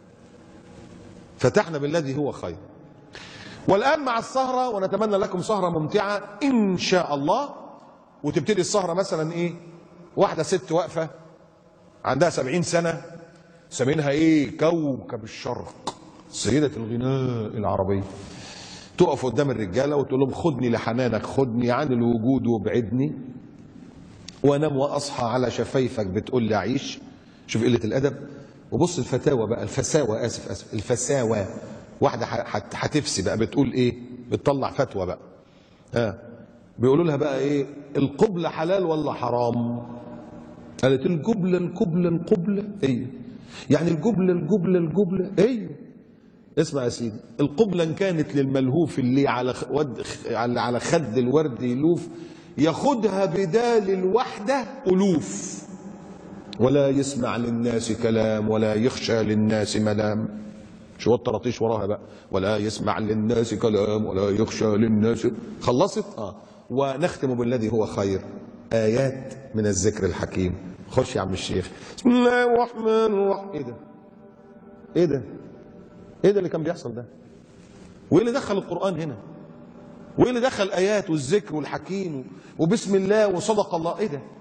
فتحنا بالذي هو خير. والآن مع السهرة، ونتمنى لكم سهرة ممتعة إن شاء الله. وتبتدي السهرة مثلا إيه؟ واحدة ست واقفة عندها 70 سنة، سمينها إيه؟ كوكب الشرق، سيدة الغناء العربي، تقف قدام الرجالة وتقول لهم خدني لحنانك، خدني عن الوجود وابعدني، وانام واصحى على شفايفك بتقول لي عيش. شوف قلة الأدب. وبص الفتاوى بقى، الفساوى، آسف الفساوى. واحدة هتفسي بقى بتقول إيه؟ بتطلع فتوى بقى. بيقولوا لها بقى إيه؟ القبلة حلال ولا حرام؟ قالت القبلة. إيه؟ يعني القبلة. إيه؟ اسمع يا سيدي، القبلة إن كانت للملهوف اللي على خد الورد يلوف، ياخدها بدال الوحدة ألوف، ولا يسمع للناس كلام ولا يخشى للناس ملام. شو الطراطيش وراها بقى؟ ولا يسمع للناس كلام ولا يخشى للناس. خلصت؟ ونختم بالذي هو خير، آيات من الذكر الحكيم. خش يا عم الشيخ. بسم الله الرحمن الرحيم. ايه ده؟ ايه ده؟ ايه ده اللي كان بيحصل ده؟ وايه اللي دخل القرآن هنا؟ وايه اللي دخل الآيات والذكر والحكيم وبسم الله وصدق الله؟ ايه ده؟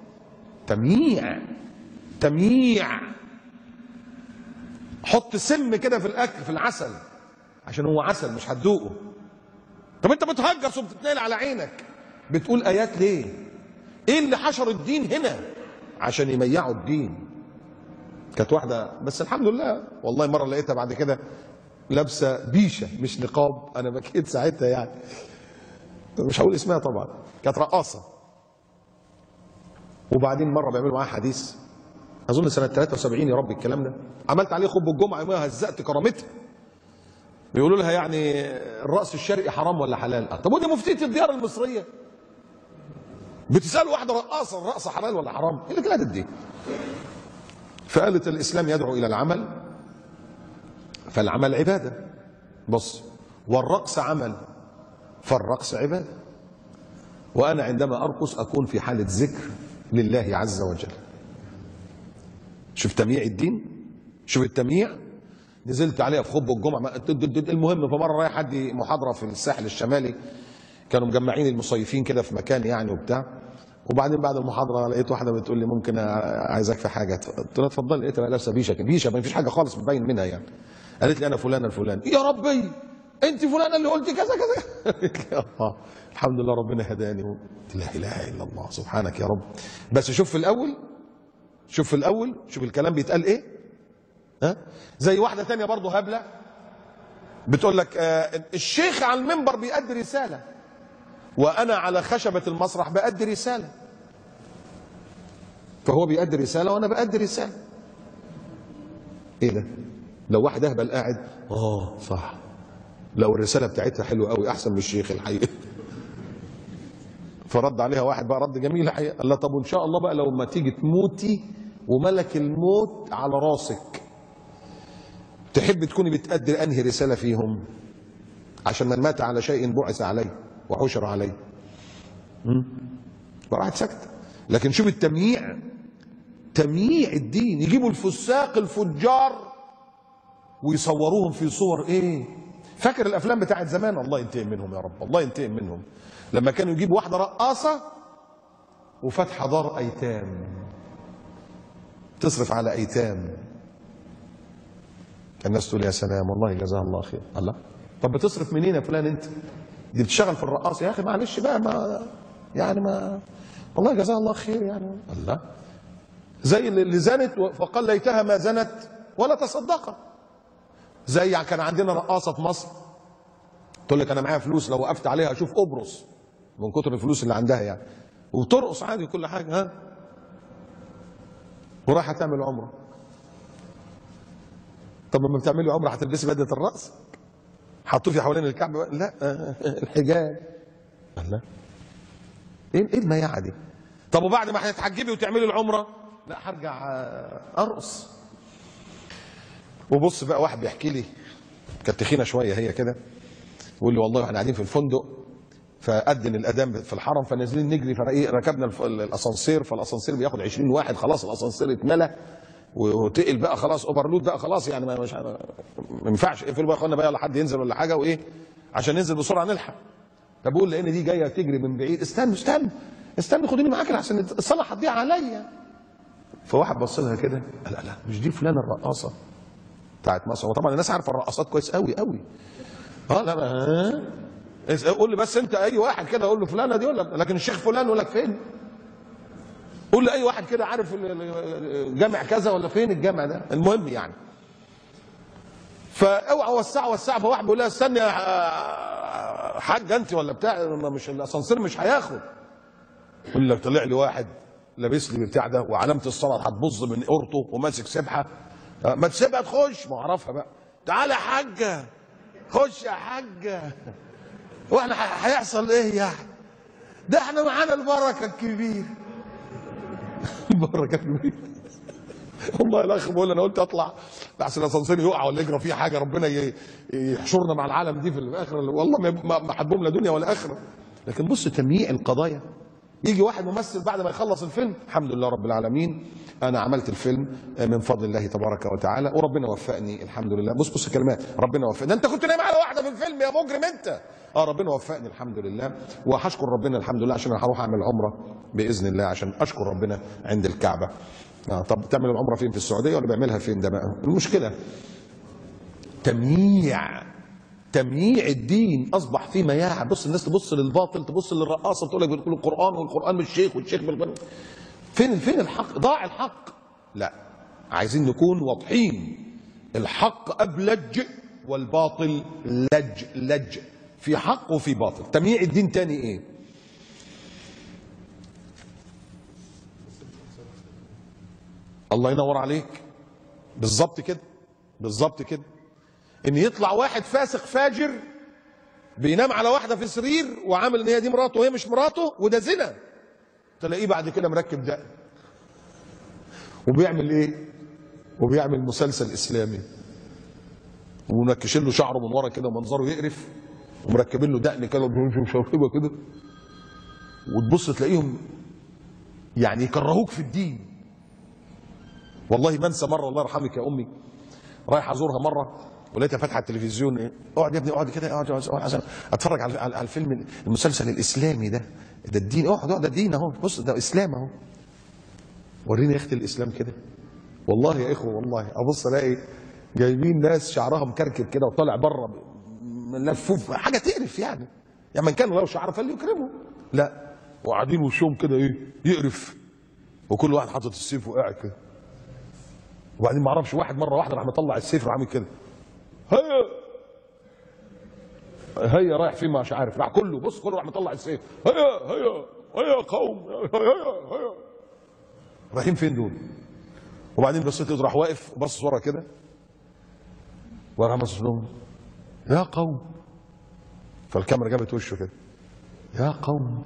تمييع. حط سم كده في الاكل، في العسل، عشان هو عسل مش هتذوقه. طب انت بتهجص وبتتنقل على عينك، بتقول ايات ليه؟ ايه اللي حشر الدين هنا؟ عشان يميعوا الدين. كانت واحده بس الحمد لله، والله مره لقيتها بعد كده لابسه بيشه مش نقاب، انا بكيت ساعتها يعني، مش هقول اسمها طبعا، كانت رقاصه. وبعدين مره بيعملوا معاها حديث، اظن سنه 73 يا رب الكلام ده، عملت عليه خطبه الجمعه يومها هزقت كرامتها. بيقولوا لها يعني الرأس الشرقي حرام ولا حلال؟ طب ودي مفتيه الديار المصريه بتسال واحده رقاصه الرأس حلال ولا حرام؟ ايه اللي كانت دي؟ فقالت الاسلام يدعو الى العمل، فالعمل عباده. بص، والرقص عمل، فالرقص عباده. وانا عندما ارقص اكون في حاله ذكر لله عز وجل. شوف تمييع الدين، شوف التمييع. نزلت عليها في خطبه الجمعه. المهم فمره رايح حد محاضره في الساحل الشمالي، كانوا مجمعين المصيفين كده في مكان يعني وبتاع، وبعدين بعد المحاضره لقيت واحده بتقول لي ممكن عايزاك في حاجه؟ قلت لها اتفضل. لقيتها لابسه بيشه ما فيش حاجه خالص مبين منها يعني. قالت لي انا فلانه الفلاني. يا ربي انت فلانه اللي قلتي كذا كذا؟ قلت لها الله الحمد لله ربنا هداني. قلت لا اله الا الله سبحانك يا رب. بس شوف في الاول، شوف في الاول، شوف الكلام بيتقال ايه. ها زي واحده تانية برضه هبله بتقول لك الشيخ على المنبر بيأدي رساله وانا على خشبه المسرح بأدي رساله. فهو بيأدي رساله وانا بأدي رساله. ايه ده؟ لو واحد اهبل قاعد صح، لو الرساله بتاعتها حلوه قوي احسن من الشيخ الحقيقه. فرد عليها واحد بقى رد جميل الحقيقه، قال لها طب وان شاء الله بقى لو ما تيجي تموتي وملك الموت على راسك تحب تكوني بتأدي انهي رساله فيهم؟ عشان من مات على شيء بعث عليه وحشر عليه. فراحت ساكته. لكن شوف التمييع، تمييع الدين. يجيبوا الفساق الفجار ويصوروهم في صور ايه؟ فاكر الافلام بتاعت زمان؟ الله ينتقم منهم يا رب، الله ينتقم منهم. لما كانوا يجيبوا واحده رقاصه وفاتحه دار ايتام تصرف على ايتام، الناس تقول يا سلام والله جزاها الله خير. الله طب بتصرف منين يا فلان انت؟ دي بتشتغل في الرقاصه يا اخي معلش بقى، ما يعني ما والله جزاها الله خير يعني. الله زي اللي زنت فقال ليتها ما زنت ولا تصدقت. زي يعني كان عندنا رقاصه في مصر تقول لك انا معايا فلوس لو وقفت عليها اشوف قبرص من كتر الفلوس اللي عندها يعني، وترقص عادي كل حاجه. ها ورايحه تعمل عمره. طب لما بتعملي عمره هتلبسي بدله الرقص؟ هتطوفي حوالين الكعبه؟ لا الحجاب. لا ايه المياعه دي؟ طب وبعد ما هتتحجبي وتعملي العمره؟ لا هرجع ارقص. وبص بقى واحد بيحكي لي، كانت تخينه شويه هي كده، بيقول لي والله احنا قاعدين في الفندق فأذن الأذان في الحرم فنازلين نجري، فركبنا الاسانسير، فالاسانسير بياخد 20 واحد، خلاص الاسانسير اتملى وتقل بقى خلاص اوفرلود بقى خلاص يعني ما ينفعش. اقفلوا بقى يا اخوانا بقى يلا حد ينزل ولا حاجه وايه عشان ننزل بسرعه نلحق. فبقول لان دي جايه تجري من بعيد، استنى خدوني معاك عشان الصلاه هتضيع عليا. فواحد بص لها كده قال لا مش دي فلانه الرقاصه بتاعت مصر. وطبعا الناس عارفه الرقاصات كويس قوي قوي. لا قول لي بس انت اي واحد كده قول له فلانه دي ولا، لكن الشيخ فلان يقول لك فين؟ قول لي اي واحد كده عارف الجامع كذا ولا فين الجامع ده. المهم يعني فاوعى وسعوا. فواحد بيقول لها استني يا حاجه انت ولا بتاع، مش الاسانسير مش هياخد. يقول لك طلع لي واحد لابس لي بتاع ده وعلامه الصلاه هتبظ من قرطه وماسك سبحه. ما تسيبها تخش، ما اعرفها بقى. تعالى يا حاجه خش يا حاجه. واحنا هيحصل ايه يعني؟ ده احنا معانا البركه الكبيره. البركه الكبيره. والله الاخ بيقول انا قلت اطلع لحسن الاسانسير يقع ولا يجرى فيه حاجه، ربنا يحشرنا مع العالم دي في الاخره. والله ما حبهم لا دنيا ولا اخره. لكن بص تمييع القضايا. يجي واحد ممثل بعد ما يخلص الفيلم الحمد لله رب العالمين انا عملت الفيلم من فضل الله تبارك وتعالى وربنا وفقني الحمد لله. بص الكلمات، ربنا وفقني. ده انت كنت نايم على واحده في الفيلم يا مجرم انت. ربنا وفقني الحمد لله، وهشكر ربنا الحمد لله عشان انا هروح اعمل عمره باذن الله عشان اشكر ربنا عند الكعبه. طب تعمل العمره فين؟ في السعوديه ولا بيعملها فين؟ ده بقى المشكله. تمييع الدين اصبح فيه مياعه. بص الناس تبص للباطل، تبص للرقاصه تقول لك بتقول القران والقران بالشيخ والشيخ بالقرآن. فين الحق؟ ضاع الحق. لا عايزين نكون واضحين. الحق ابلج والباطل لج. في حق وفي باطل. تمييع الدين تاني ايه؟ الله ينور عليك. بالظبط كده، بالظبط كده. ان يطلع واحد فاسق فاجر بينام على واحده في سرير وعامل ان هي دي مراته وهي مش مراته، وده زنا. تلاقيه بعد كده مركب دقن وبيعمل ايه؟ وبيعمل مسلسل اسلامي ومنكشين له شعره من ورا كده ومنظره يقرف، ومركبين له دقن كده ومشوفه كده، وتبص تلاقيهم يعني يكرهوك في الدين. والله ما انسى مره، الله يرحمك يا امي، رايح ازورها مره ولقيتها فاتحه التلفزيون. ايه، اقعد يا ابني اقعد كده، اقعد عشان اتفرج على الفيلم المسلسل الاسلامي ده الدين. اقعد ده الدين اهو، بص ده اسلام اهو. وريني يا اختي الاسلام كده. والله يا اخوه والله ابص الاقي جايبين ناس شعرها مكركب كده وطالع بره ملفوف، حاجه تقرف يعني. يعني من كان له شعر فليكرمه، لا وقاعدين وشهم كده ايه يقرف، وكل واحد حاطط السيف وقاعد كده. وبعدين ما اعرفش واحد مره واحده راح مطلع السيف وعامل كده، هيا هيا رايح فين مش عارف، راح كله بص كله راح مطلع السيف، هيا هيا هيا قوم هيا هيا. رايحين فين دول؟ وبعدين بصيت راح واقف وبص ورا كده وراح بص لهم، يا قوم. فالكاميرا جابت وشه كده، يا قوم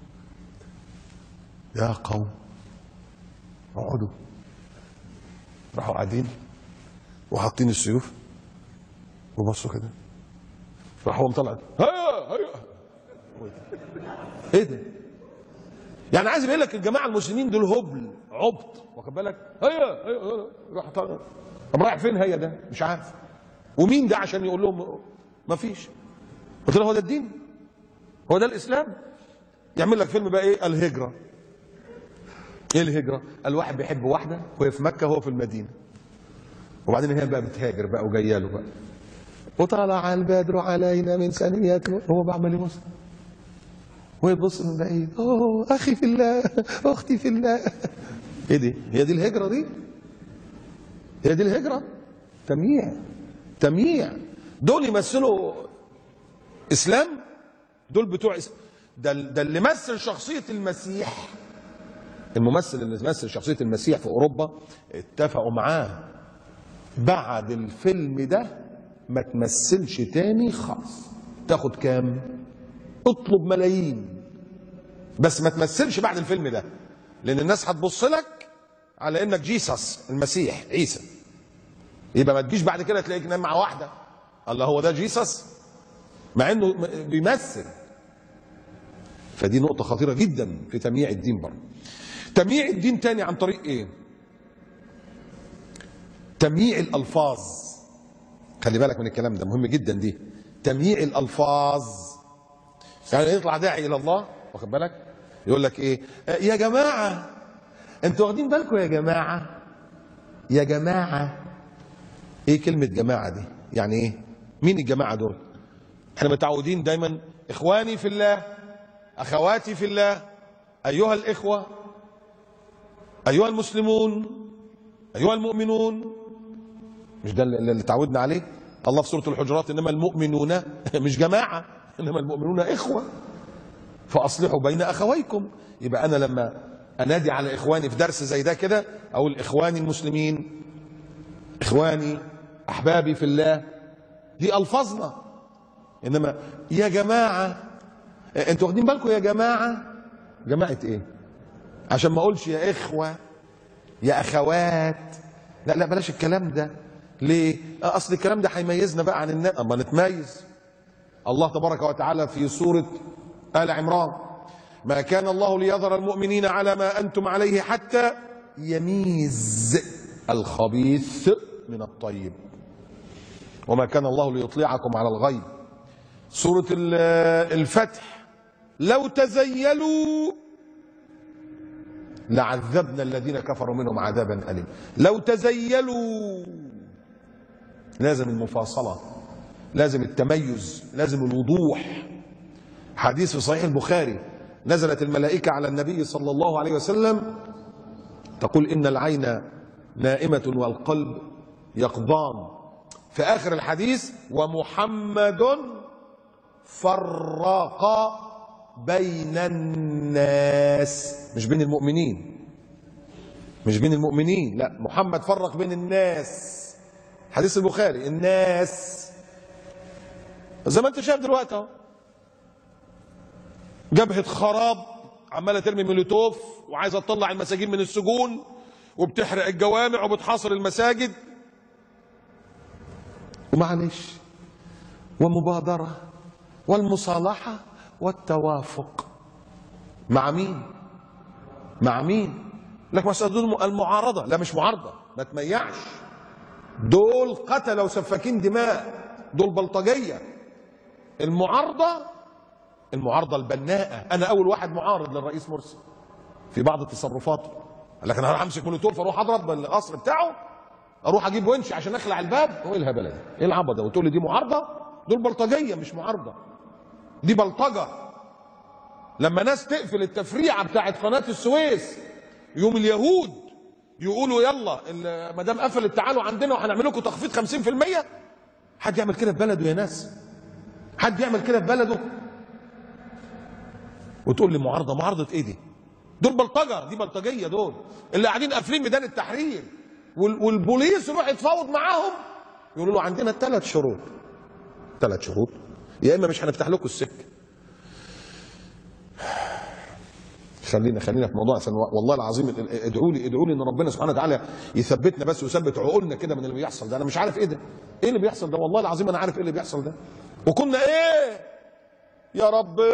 يا قوم اقعدوا. راحوا قاعدين وحاطين السيوف وبصوا كده، راح هو مطلع هيا هيا. ايه ده؟ يعني عايز يقول لك الجماعه المسلمين دول هبل عبط، واخد بالك؟ هيا هيا راح طالع. طب رايح فين هيا ده؟ مش عارف. ومين ده عشان يقول لهم؟ ما فيش. قلت له هو ده الدين؟ هو ده الاسلام؟ يعمل لك فيلم بقى ايه؟ الهجره. ايه الهجره؟ الواحد بيحب واحده وهي في مكه وهو في المدينه، وبعدين هي بقى بتهاجر بقى وجايه له بقى، وطلع البدر علينا من ثنيته، هو بعمل يبص وهي تبص من بعيد، اوه اخي في الله اختي في الله. ايه دي؟ هي دي الهجره دي؟ هي دي الهجره؟ تمييع تمييع. دول يمثلوا اسلام؟ دول بتوع ده اللي مثل شخصيه المسيح. الممثل اللي مثل شخصيه المسيح في اوروبا اتفقوا معاه بعد الفيلم ده ما تمثلش تاني خالص. تاخد كام؟ اطلب ملايين، بس ما تمثلش بعد الفيلم ده، لان الناس هتبص لك على انك جيسس المسيح عيسى. يبقى ما تجيش بعد كده تلاقيك نام مع واحده الله هو ده جيسس، مع انه بيمثل. فدي نقطه خطيره جدا في تمييع الدين. برضه تمييع الدين تاني عن طريق ايه؟ تمييع الالفاظ. خلي بالك من الكلام ده مهم جدا. دي تمييع الالفاظ. يعني يطلع داعي الى الله، واخد بالك، يقول لك ايه؟ يا جماعه انتوا واخدين بالكم يا جماعه؟ يا جماعه. ايه كلمه جماعه دي؟ يعني ايه؟ مين الجماعه دول؟ احنا متعودين دايما اخواني في الله، اخواتي في الله، ايها الاخوه، ايها المسلمون، ايها المؤمنون. مش ده اللي تعودنا عليه؟ الله في سوره الحجرات انما المؤمنون مش جماعه، انما المؤمنون اخوه فاصلحوا بين اخويكم. يبقى انا لما انادي على اخواني في درس زي ده كده اقول اخواني المسلمين، اخواني احبابي في الله، دي الفاظنا. انما يا جماعه انتوا واخدين بالكم يا جماعه؟ جماعه ايه؟ عشان ما اقولش يا اخوه يا اخوات، لا لا بلاش الكلام ده. ليه؟ اصل الكلام ده هيميزنا بقى عن الناس. اما نتميز. الله تبارك وتعالى في سوره آل عمران: ما كان الله ليذر المؤمنين على ما انتم عليه حتى يميز الخبيث من الطيب، وما كان الله ليطلعكم على الغيب. سوره الفتح: لو تزيلوا لعذبنا الذين كفروا منهم عذابا أليما. لو تزيلوا، لازم المفاصلة، لازم التميز، لازم الوضوح. حديث في صحيح البخاري: نزلت الملائكة على النبي صلى الله عليه وسلم تقول إن العين نائمة والقلب يقظان. في آخر الحديث: ومحمد فرق بين الناس، مش بين المؤمنين. مش بين المؤمنين، لا، محمد فرق بين الناس. حديث البخاري، الناس زي ما انت شايف دلوقتي اهو، جبهة خراب عمالة ترمي مولوتوف وعايزة تطلع المساجين من السجون وبتحرق الجوامع وبتحاصر المساجد. ومعلش، ومبادرة والمصالحة والتوافق مع مين؟ مع مين؟ لك مسألة المعارضة، لا مش معارضة، ما تميعش، دول قتلوا وسفاكين دماء، دول بلطجية. المعارضة البناءة. أنا أول واحد معارض للرئيس مرسي في بعض تصرفاته، لكن أنا هروح أمسك مولوتوف أروح أضرب القصر بتاعه، أروح أجيب ونش عشان أخلع الباب؟ هو إيه الهبل ده؟ إيه العبط ده؟ وتقول لي دي معارضة؟ دول بلطجية مش معارضة، دي بلطجة. لما ناس تقفل التفريعة بتاعت قناة السويس يوم اليهود يقولوا يلا ما دام قفلت تعالوا عندنا وهنعمل لكم تخفيض 50%، حد يعمل كده في بلده يا ناس؟ حد يعمل كده في بلده؟ وتقول لي معارضه؟ معارضه ايه دي؟ دول بلطجه، دي بلطجيه، دول اللي قاعدين قافلين ميدان التحرير والبوليس يروح يتفاوض معاهم يقولوا له عندنا 3 شروط. 3 شروط؟ يا اما مش هنفتح لكم السكه. خلينا في موضوع، والله العظيم ادعوا لي ان ربنا سبحانه وتعالى يثبتنا بس ويثبت عقولنا كده من اللي بيحصل ده. انا مش عارف ايه ده، ايه اللي بيحصل ده، والله العظيم انا عارف ايه اللي بيحصل ده. وكنا ايه يا ربي؟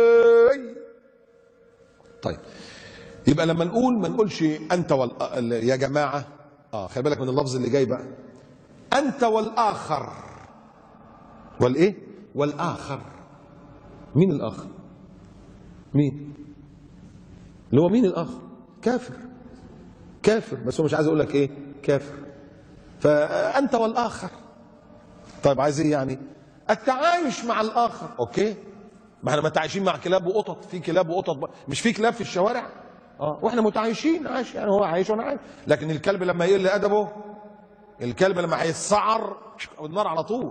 طيب يبقى لما نقول ما نقولش انت يا جماعه، خلي بالك من اللفظ اللي جاي بقى، انت والاخر. والايه؟ والاخر. مين الاخر؟ مين اللي هو مين الاخر؟ كافر، بس هو مش عايز اقول لك ايه؟ كافر. فانت والاخر. طيب عايز ايه يعني؟ التعايش مع الاخر. اوكي، ما احنا متعايشين مع كلاب وقطط، في كلاب وقطط مش في كلاب في الشوارع؟ واحنا متعايشين، عايش يعني، هو عايش وانا عايش. لكن الكلب لما يقل ادبه، الكلب لما هيتسعر النار على طول.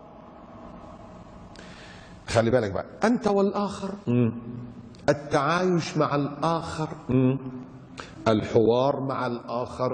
خلي بالك بقى، انت والاخر، التعايش مع الاخر، الحوار مع الاخر،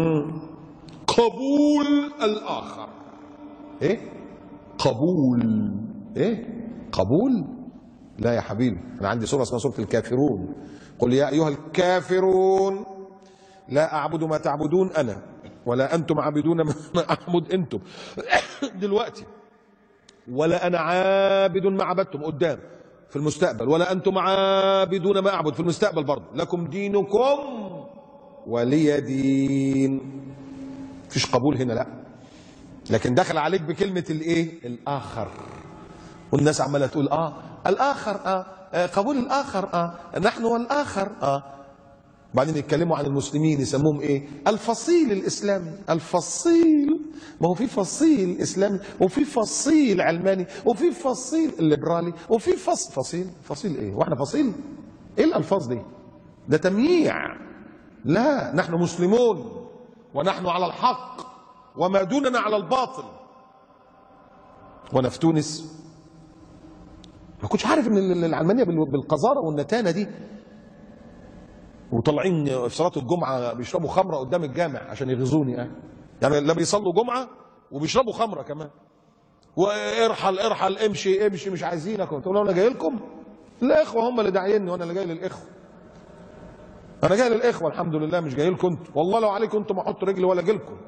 قبول الاخر. ايه قبول؟ ايه قبول؟ لا يا حبيبي، انا عندي سوره اسمها سوره الكافرون. قل يا ايها الكافرون لا اعبد ما تعبدون انا ولا انتم عابدون ما اعبد انتم دلوقتي، ولا انا عابد ما عبدتم قدام في المستقبل، ولا انتم عابدون ما اعبد في المستقبل برضه، لكم دينكم ولي دين. مفيش قبول هنا، لا، لكن دخل عليك بكلمه الايه؟ الاخر. والناس عماله تقول الاخر، قبول الاخر، نحن والاخر. بعدين يتكلموا عن المسلمين يسموهم ايه؟ الفصيل الاسلامي. الفصيل، ما هو في فصيل اسلامي وفي فصيل علماني وفي فصيل ليبرالي وفي فصيل ايه؟ واحنا فصيل؟ ايه الالفاظ دي؟ ده تمييع. لا، نحن مسلمون ونحن على الحق وما دوننا على الباطل. وانا في تونس ما كنتش عارف ان العلمانيه بالقذاره والنتانه دي، وطالعين في صلاه الجمعه بيشربوا خمره قدام الجامع عشان يغيظوني. يعني لا بيصلوا جمعه وبيشربوا خمره كمان. وارحل امشي مش عايزينك. قلت له انا جاي لكم؟ الاخوه هم اللي داعيني وانا اللي جاي للاخوه. انا جاي للاخوه الحمد لله، مش جاي لكم انتوا. والله لو عليكم انتوا ما احط رجلي ولا اجي لكم.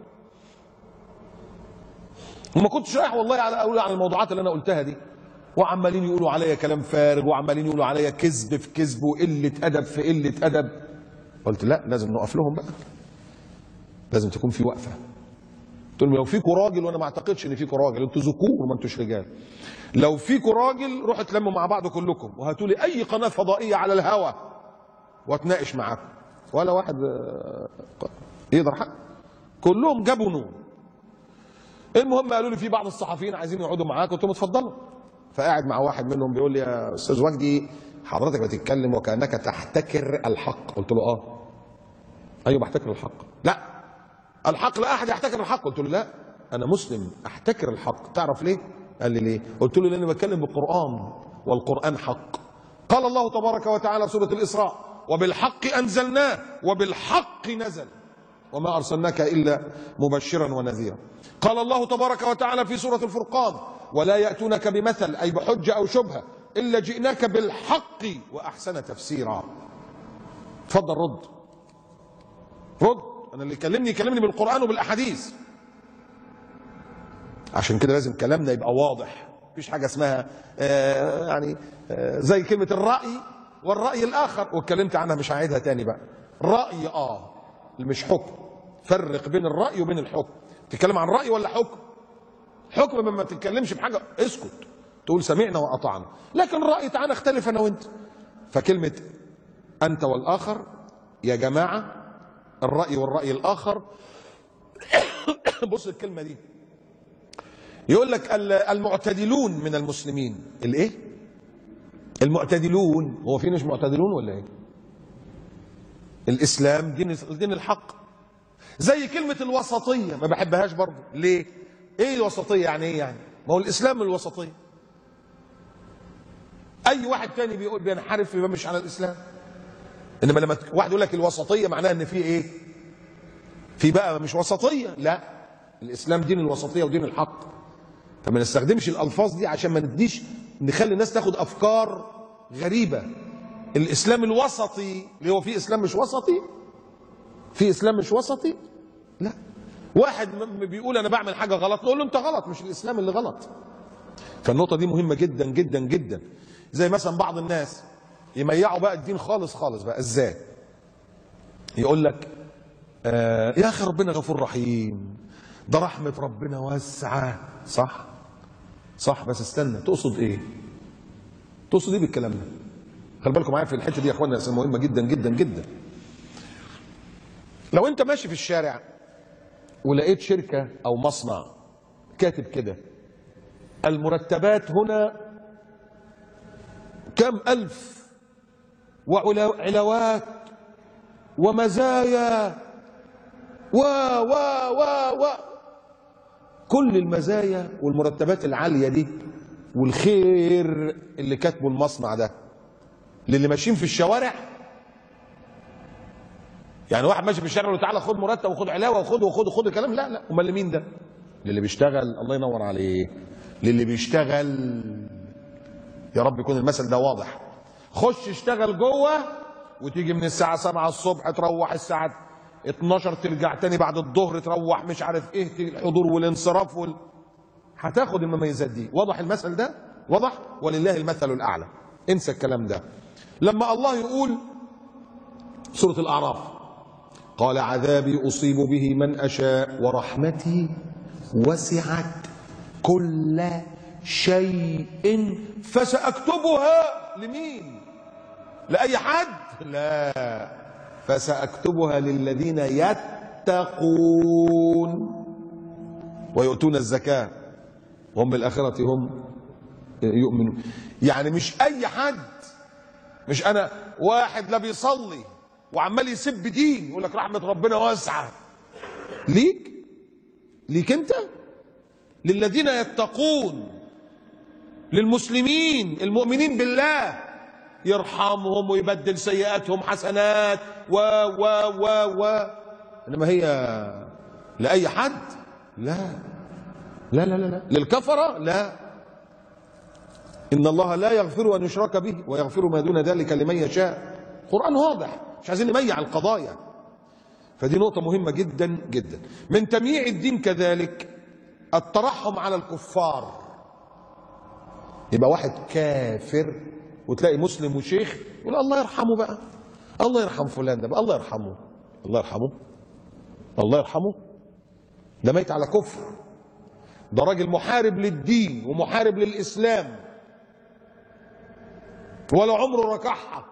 وما كنتش رايح والله على اقول عن الموضوعات اللي انا قلتها دي، وعمالين يقولوا عليا كلام فارغ وعمالين يقولوا عليا كذب في كذب وقله ادب في قله ادب. قلت لا، لازم نقف لهم بقى، لازم تكون في وقفه. قلت لهم لو فيكوا راجل، وانا ما اعتقدش ان فيكوا راجل، انتوا ذكور ما انتوش رجال، لو فيكوا راجل روحوا اتلموا مع بعض كلكم وهاتوا لي اي قناه فضائيه على الهوا واتناقش معاكم. ولا واحد يقدر حق، كلهم جابوا نوم. المهم قالوا لي في بعض الصحفيين عايزين يقعدوا معاك. قلت لهم اتفضلوا. فقاعد مع واحد منهم بيقول لي يا استاذ وجدي حضرتك بتتكلم وكانك تحتكر الحق. قلت له ايوه بحتكر الحق. لا، الحق لا احد يحتكر الحق. قلت له لا، انا مسلم احتكر الحق. تعرف ليه؟ قال لي ليه؟ قلت له لاني بتكلم بالقران والقران حق. قال الله تبارك وتعالى في سوره الاسراء وبالحق انزلناه وبالحق نزل. وما أرسلناك إلا مبشرا ونذيرا. قال الله تبارك وتعالى في سورة الفرقان: ولا يأتونك بمثل، أي بحجة أو شبهة، إلا جئناك بالحق وأحسن تفسيرا. اتفضل رد. أنا اللي يكلمني بالقرآن وبالأحاديث. عشان كده لازم كلامنا يبقى واضح، مفيش حاجة اسمها زي كلمة الرأي والرأي الآخر، واتكلمت عنها مش هعيدها تاني بقى. رأي مش حكم. فرق بين الرأي وبين الحكم. تتكلم عن رأي ولا حكم؟ حكم ما تتكلمش بحاجة، اسكت تقول سمعنا وأطعنا. لكن الرأي تعالى نختلف أنا وأنت. فكلمة أنت والآخر يا جماعة، الرأي والرأي الآخر. بص الكلمة دي، يقول لك المعتدلون من المسلمين. الايه؟ المعتدلون. هو في ناس معتدلون ولا ايه؟ الاسلام دين الحق. زي كلمة الوسطية ما بحبهاش برضه. ليه؟ ايه الوسطية يعني؟ ايه يعني؟ ما هو الاسلام الوسطية. اي واحد تاني بيقول بينحرف يبقى مش على الاسلام. انما لما واحد يقول لك الوسطية معناها ان في ايه؟ في بقى مش وسطية. لا، الاسلام دين الوسطية ودين الحق. فما نستخدمش الالفاظ دي عشان ما نديش نخلي الناس تاخد افكار غريبة. الاسلام الوسطي اللي هو في اسلام مش وسطي؟ في اسلام مش وسطي؟ لا. واحد بيقول انا بعمل حاجة غلط، نقول له انت غلط، مش الاسلام اللي غلط. فالنقطة دي مهمة جدا جدا جدا. زي مثلا بعض الناس يميعوا بقى الدين خالص خالص بقى. ازاي؟ يقول لك يا اخي ربنا غفور رحيم، ده رحمة ربنا واسعة. صح؟ صح، بس استنى، تقصد ايه؟ تقصد ايه بالكلام ده؟ خلي بالكم معايا في الحته دي يا اخوانا، مهمه جدا جدا جدا. لو انت ماشي في الشارع ولقيت شركه او مصنع كاتب كده: المرتبات هنا كم ألف، وعلاوات ومزايا و كل المزايا والمرتبات العالية دي والخير اللي كاتبه المصنع ده للي ماشيين في الشوارع. يعني واحد ماشي في الشارع يقول له تعالى خد مرتب وخد علاوه وخد الكلام. لا، امال لمين ده؟ للي بيشتغل. الله ينور عليه، للي بيشتغل. يا رب يكون المثل ده واضح. خش اشتغل جوه وتيجي من الساعه 7 الصبح تروح الساعه 12 ترجع تاني بعد الظهر تروح مش عارف ايه، الحضور والانصراف هتاخد المميزات دي. واضح المثل ده؟ واضح؟ ولله المثل الاعلى. انسى الكلام ده. لما الله يقول سورة الأعراف: قال عذابي أصيب به من أشاء ورحمتي وسعت كل شيء فسأكتبها. لمين؟ لأي حد؟ لا، فسأكتبها للذين يتقون ويؤتون الزكاة وهم بالآخرة هم يؤمنون. يعني مش أي حد. مش أنا واحد لا بيصلي وعمال يسب دين يقول لك رحمة ربنا واسعة. ليك أنت، للذين يتقون، للمسلمين المؤمنين بالله، يرحمهم ويبدل سيئاتهم حسنات و انما هي لأي حد؟ لا لا لا لا. للكفرة؟ لا. إن الله لا يغفر أن يشرك به ويغفر ما دون ذلك لمن يشاء. القرآن واضح، مش عايزين نميع القضايا. فدي نقطة مهمة جدا جدا. من تمييع الدين كذلك الترحم على الكفار. يبقى واحد كافر وتلاقي مسلم وشيخ يقول الله يرحمه بقى، الله يرحم فلان ده بقى، الله يرحمه، الله يرحمه، الله يرحمه. ده ميت على كفر، ده راجل محارب للدين ومحارب للإسلام ولا عمره ركعها،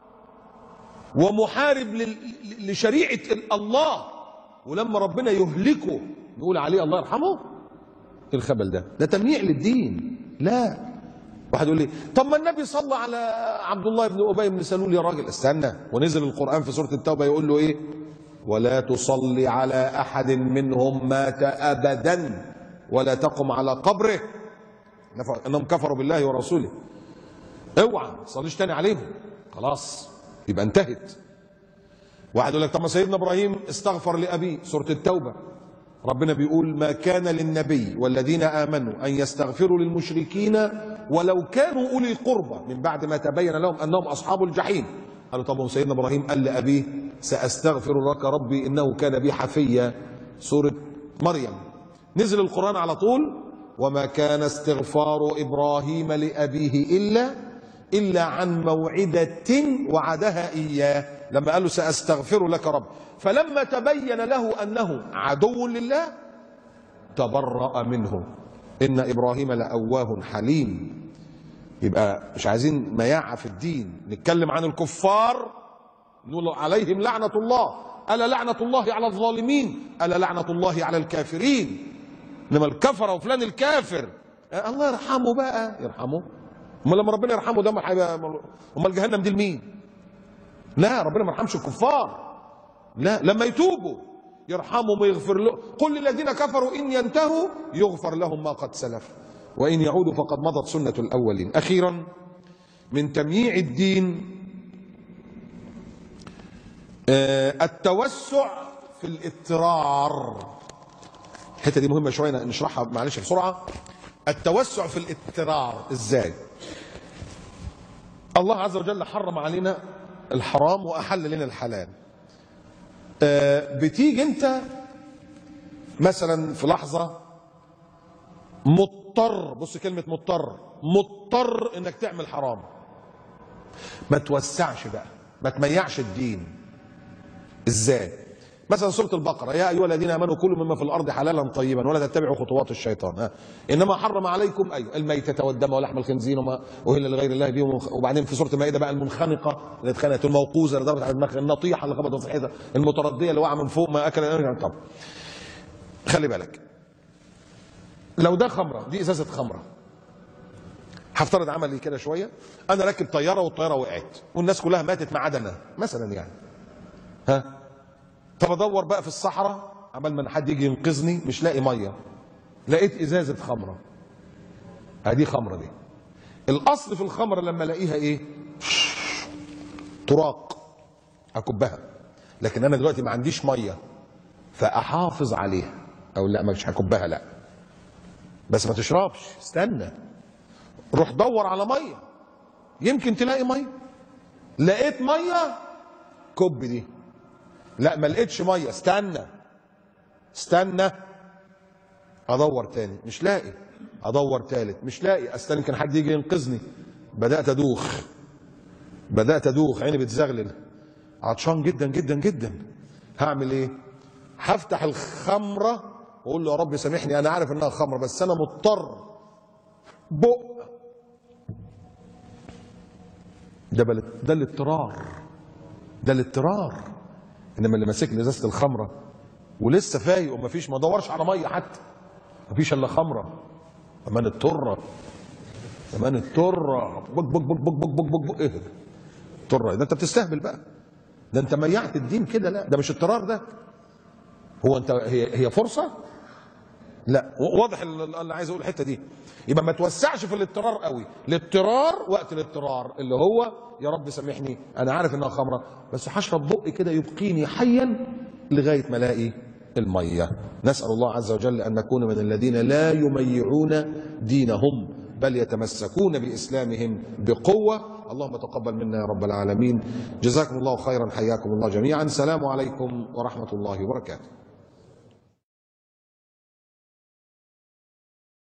ومحارب لشريعة الله، ولما ربنا يهلكه نقول عليه الله يرحمه. ايه الخبل ده؟ ده تمييع للدين. لا. واحد يقول لي طب ما النبي صلى على عبد الله بن أبي بن سلول. يا راجل استنى، ونزل القرآن في سورة التوبة يقول له ايه؟ ولا تصلي على أحد منهم مات أبدا ولا تقم على قبره انهم كفروا بالله ورسوله. اوعى ما تصليش تاني عليهم، خلاص يبقى انتهت. واحد يقول لك طب ما سيدنا ابراهيم استغفر لابيه، سوره التوبه ربنا بيقول ما كان للنبي والذين امنوا ان يستغفروا للمشركين ولو كانوا اولي قربى من بعد ما تبين لهم انهم اصحاب الجحيم. قالوا طب سيدنا ابراهيم قال لابيه ساستغفر لك ربي انه كان بي حفيا، سوره مريم. نزل القران على طول وما كان استغفار ابراهيم لابيه الا عن موعده وعدها اياه، لما قال له ساستغفر لك رب، فلما تبين له انه عدو لله تبرأ منه ان ابراهيم لأواه حليم. يبقى مش عايزين مياعة في الدين، نتكلم عن الكفار نقول عليهم لعنة الله، ألا لعنة الله على الظالمين، ألا لعنة الله على الكافرين. انما الكفر وفلان الكافر الله يرحمه بقى، يرحمه. امال لما ربنا يرحمه ده امال جهنم دي لمين؟ لا، ربنا ما يرحمش الكفار، لا، لما يتوبوا يرحمهم ويغفر لهم. قل للذين كفروا ان ينتهوا يغفر لهم ما قد سلف وان يعودوا فقد مضت سنة الاولين. اخيرا من تمييع الدين التوسع في الاضطرار. الحته دي مهمه شويه نشرحها معلش بسرعه. التوسع في الاضطرار ازاي؟ الله عز وجل حرم علينا الحرام واحل لنا الحلال. بتيجي انت مثلا في لحظه مضطر، بص كلمه مضطر انك تعمل حرام، ما توسعش بقى، ما تميعش الدين. ازاي؟ مثلا سوره البقره يا ايها الذين امنوا كلوا مما في الارض حلالا طيبا ولا تتبعوا خطوات الشيطان، انما حرم عليكم الميتة والدم ولحم الخنزير وما اهل لغير الله به. وبعدين في سوره المائده بقى المنخنقه اللي اتخنقت، الموقوذه اللي ضربت على دماغها، النطيحه اللي خبطت في الحيطه، المترديه اللي وقع من فوق ما اكل. طب خلي بالك، لو ده خمره، دي ازازه خمره، هفترض عملي كده شويه، انا راكب طياره والطياره وقعت والناس كلها ماتت ما عدا انا مثلا يعني، طب ادور بقى في الصحراء عمال ما حد يجي ينقذني، مش لاقي ميه، لقيت ازازه خمره، هذه خمره دي. الاصل في الخمره لما الاقيها ايه؟ تراق، اكبها. لكن انا دلوقتي ما عنديش ميه فاحافظ عليها، او لا مش هكبها، لا بس ما تشربش، استنى، روح دور على ميه يمكن تلاقي ميه. لقيت ميه كب دي، لا ما لقيتش ميه، استنى ادور تاني مش لاقي، ادور تالت مش لاقي، استنى يمكن حد يجي ينقذني. بدات ادوخ، عيني بتزغلل، عطشان جدا جدا جدا. هعمل ايه؟ هفتح الخمره واقول له يا رب سامحني، انا عارف انها خمره بس انا مضطر. ده الاضطرار. انما اللي ماسك لي ازازه الخمره ولسه فايق ومفيش، ما دورش على ميه حتى، مفيش الا خمره، امان الطره بك بك بك بك بك بك بك. ايه الطره ده؟ انت بتستهبل بقى، ده انت ميعت الدين كده. لا ده مش اضطرار، ده هو انت هي فرصه. لا واضح اللي عايز اقول الحته دي. يبقى ما توسعش في الاضطرار قوي. الاضطرار وقت الاضطرار اللي هو يا رب سامحني انا عارف انها خمره بس هشرب بقي كده يبقيني حيا لغايه ما الاقي الميه. نسال الله عز وجل ان نكون من الذين لا يميعون دينهم بل يتمسكون باسلامهم بقوه. اللهم تقبل منا يا رب العالمين. جزاكم الله خيرا، حياكم الله جميعا. السلام عليكم ورحمه الله وبركاته.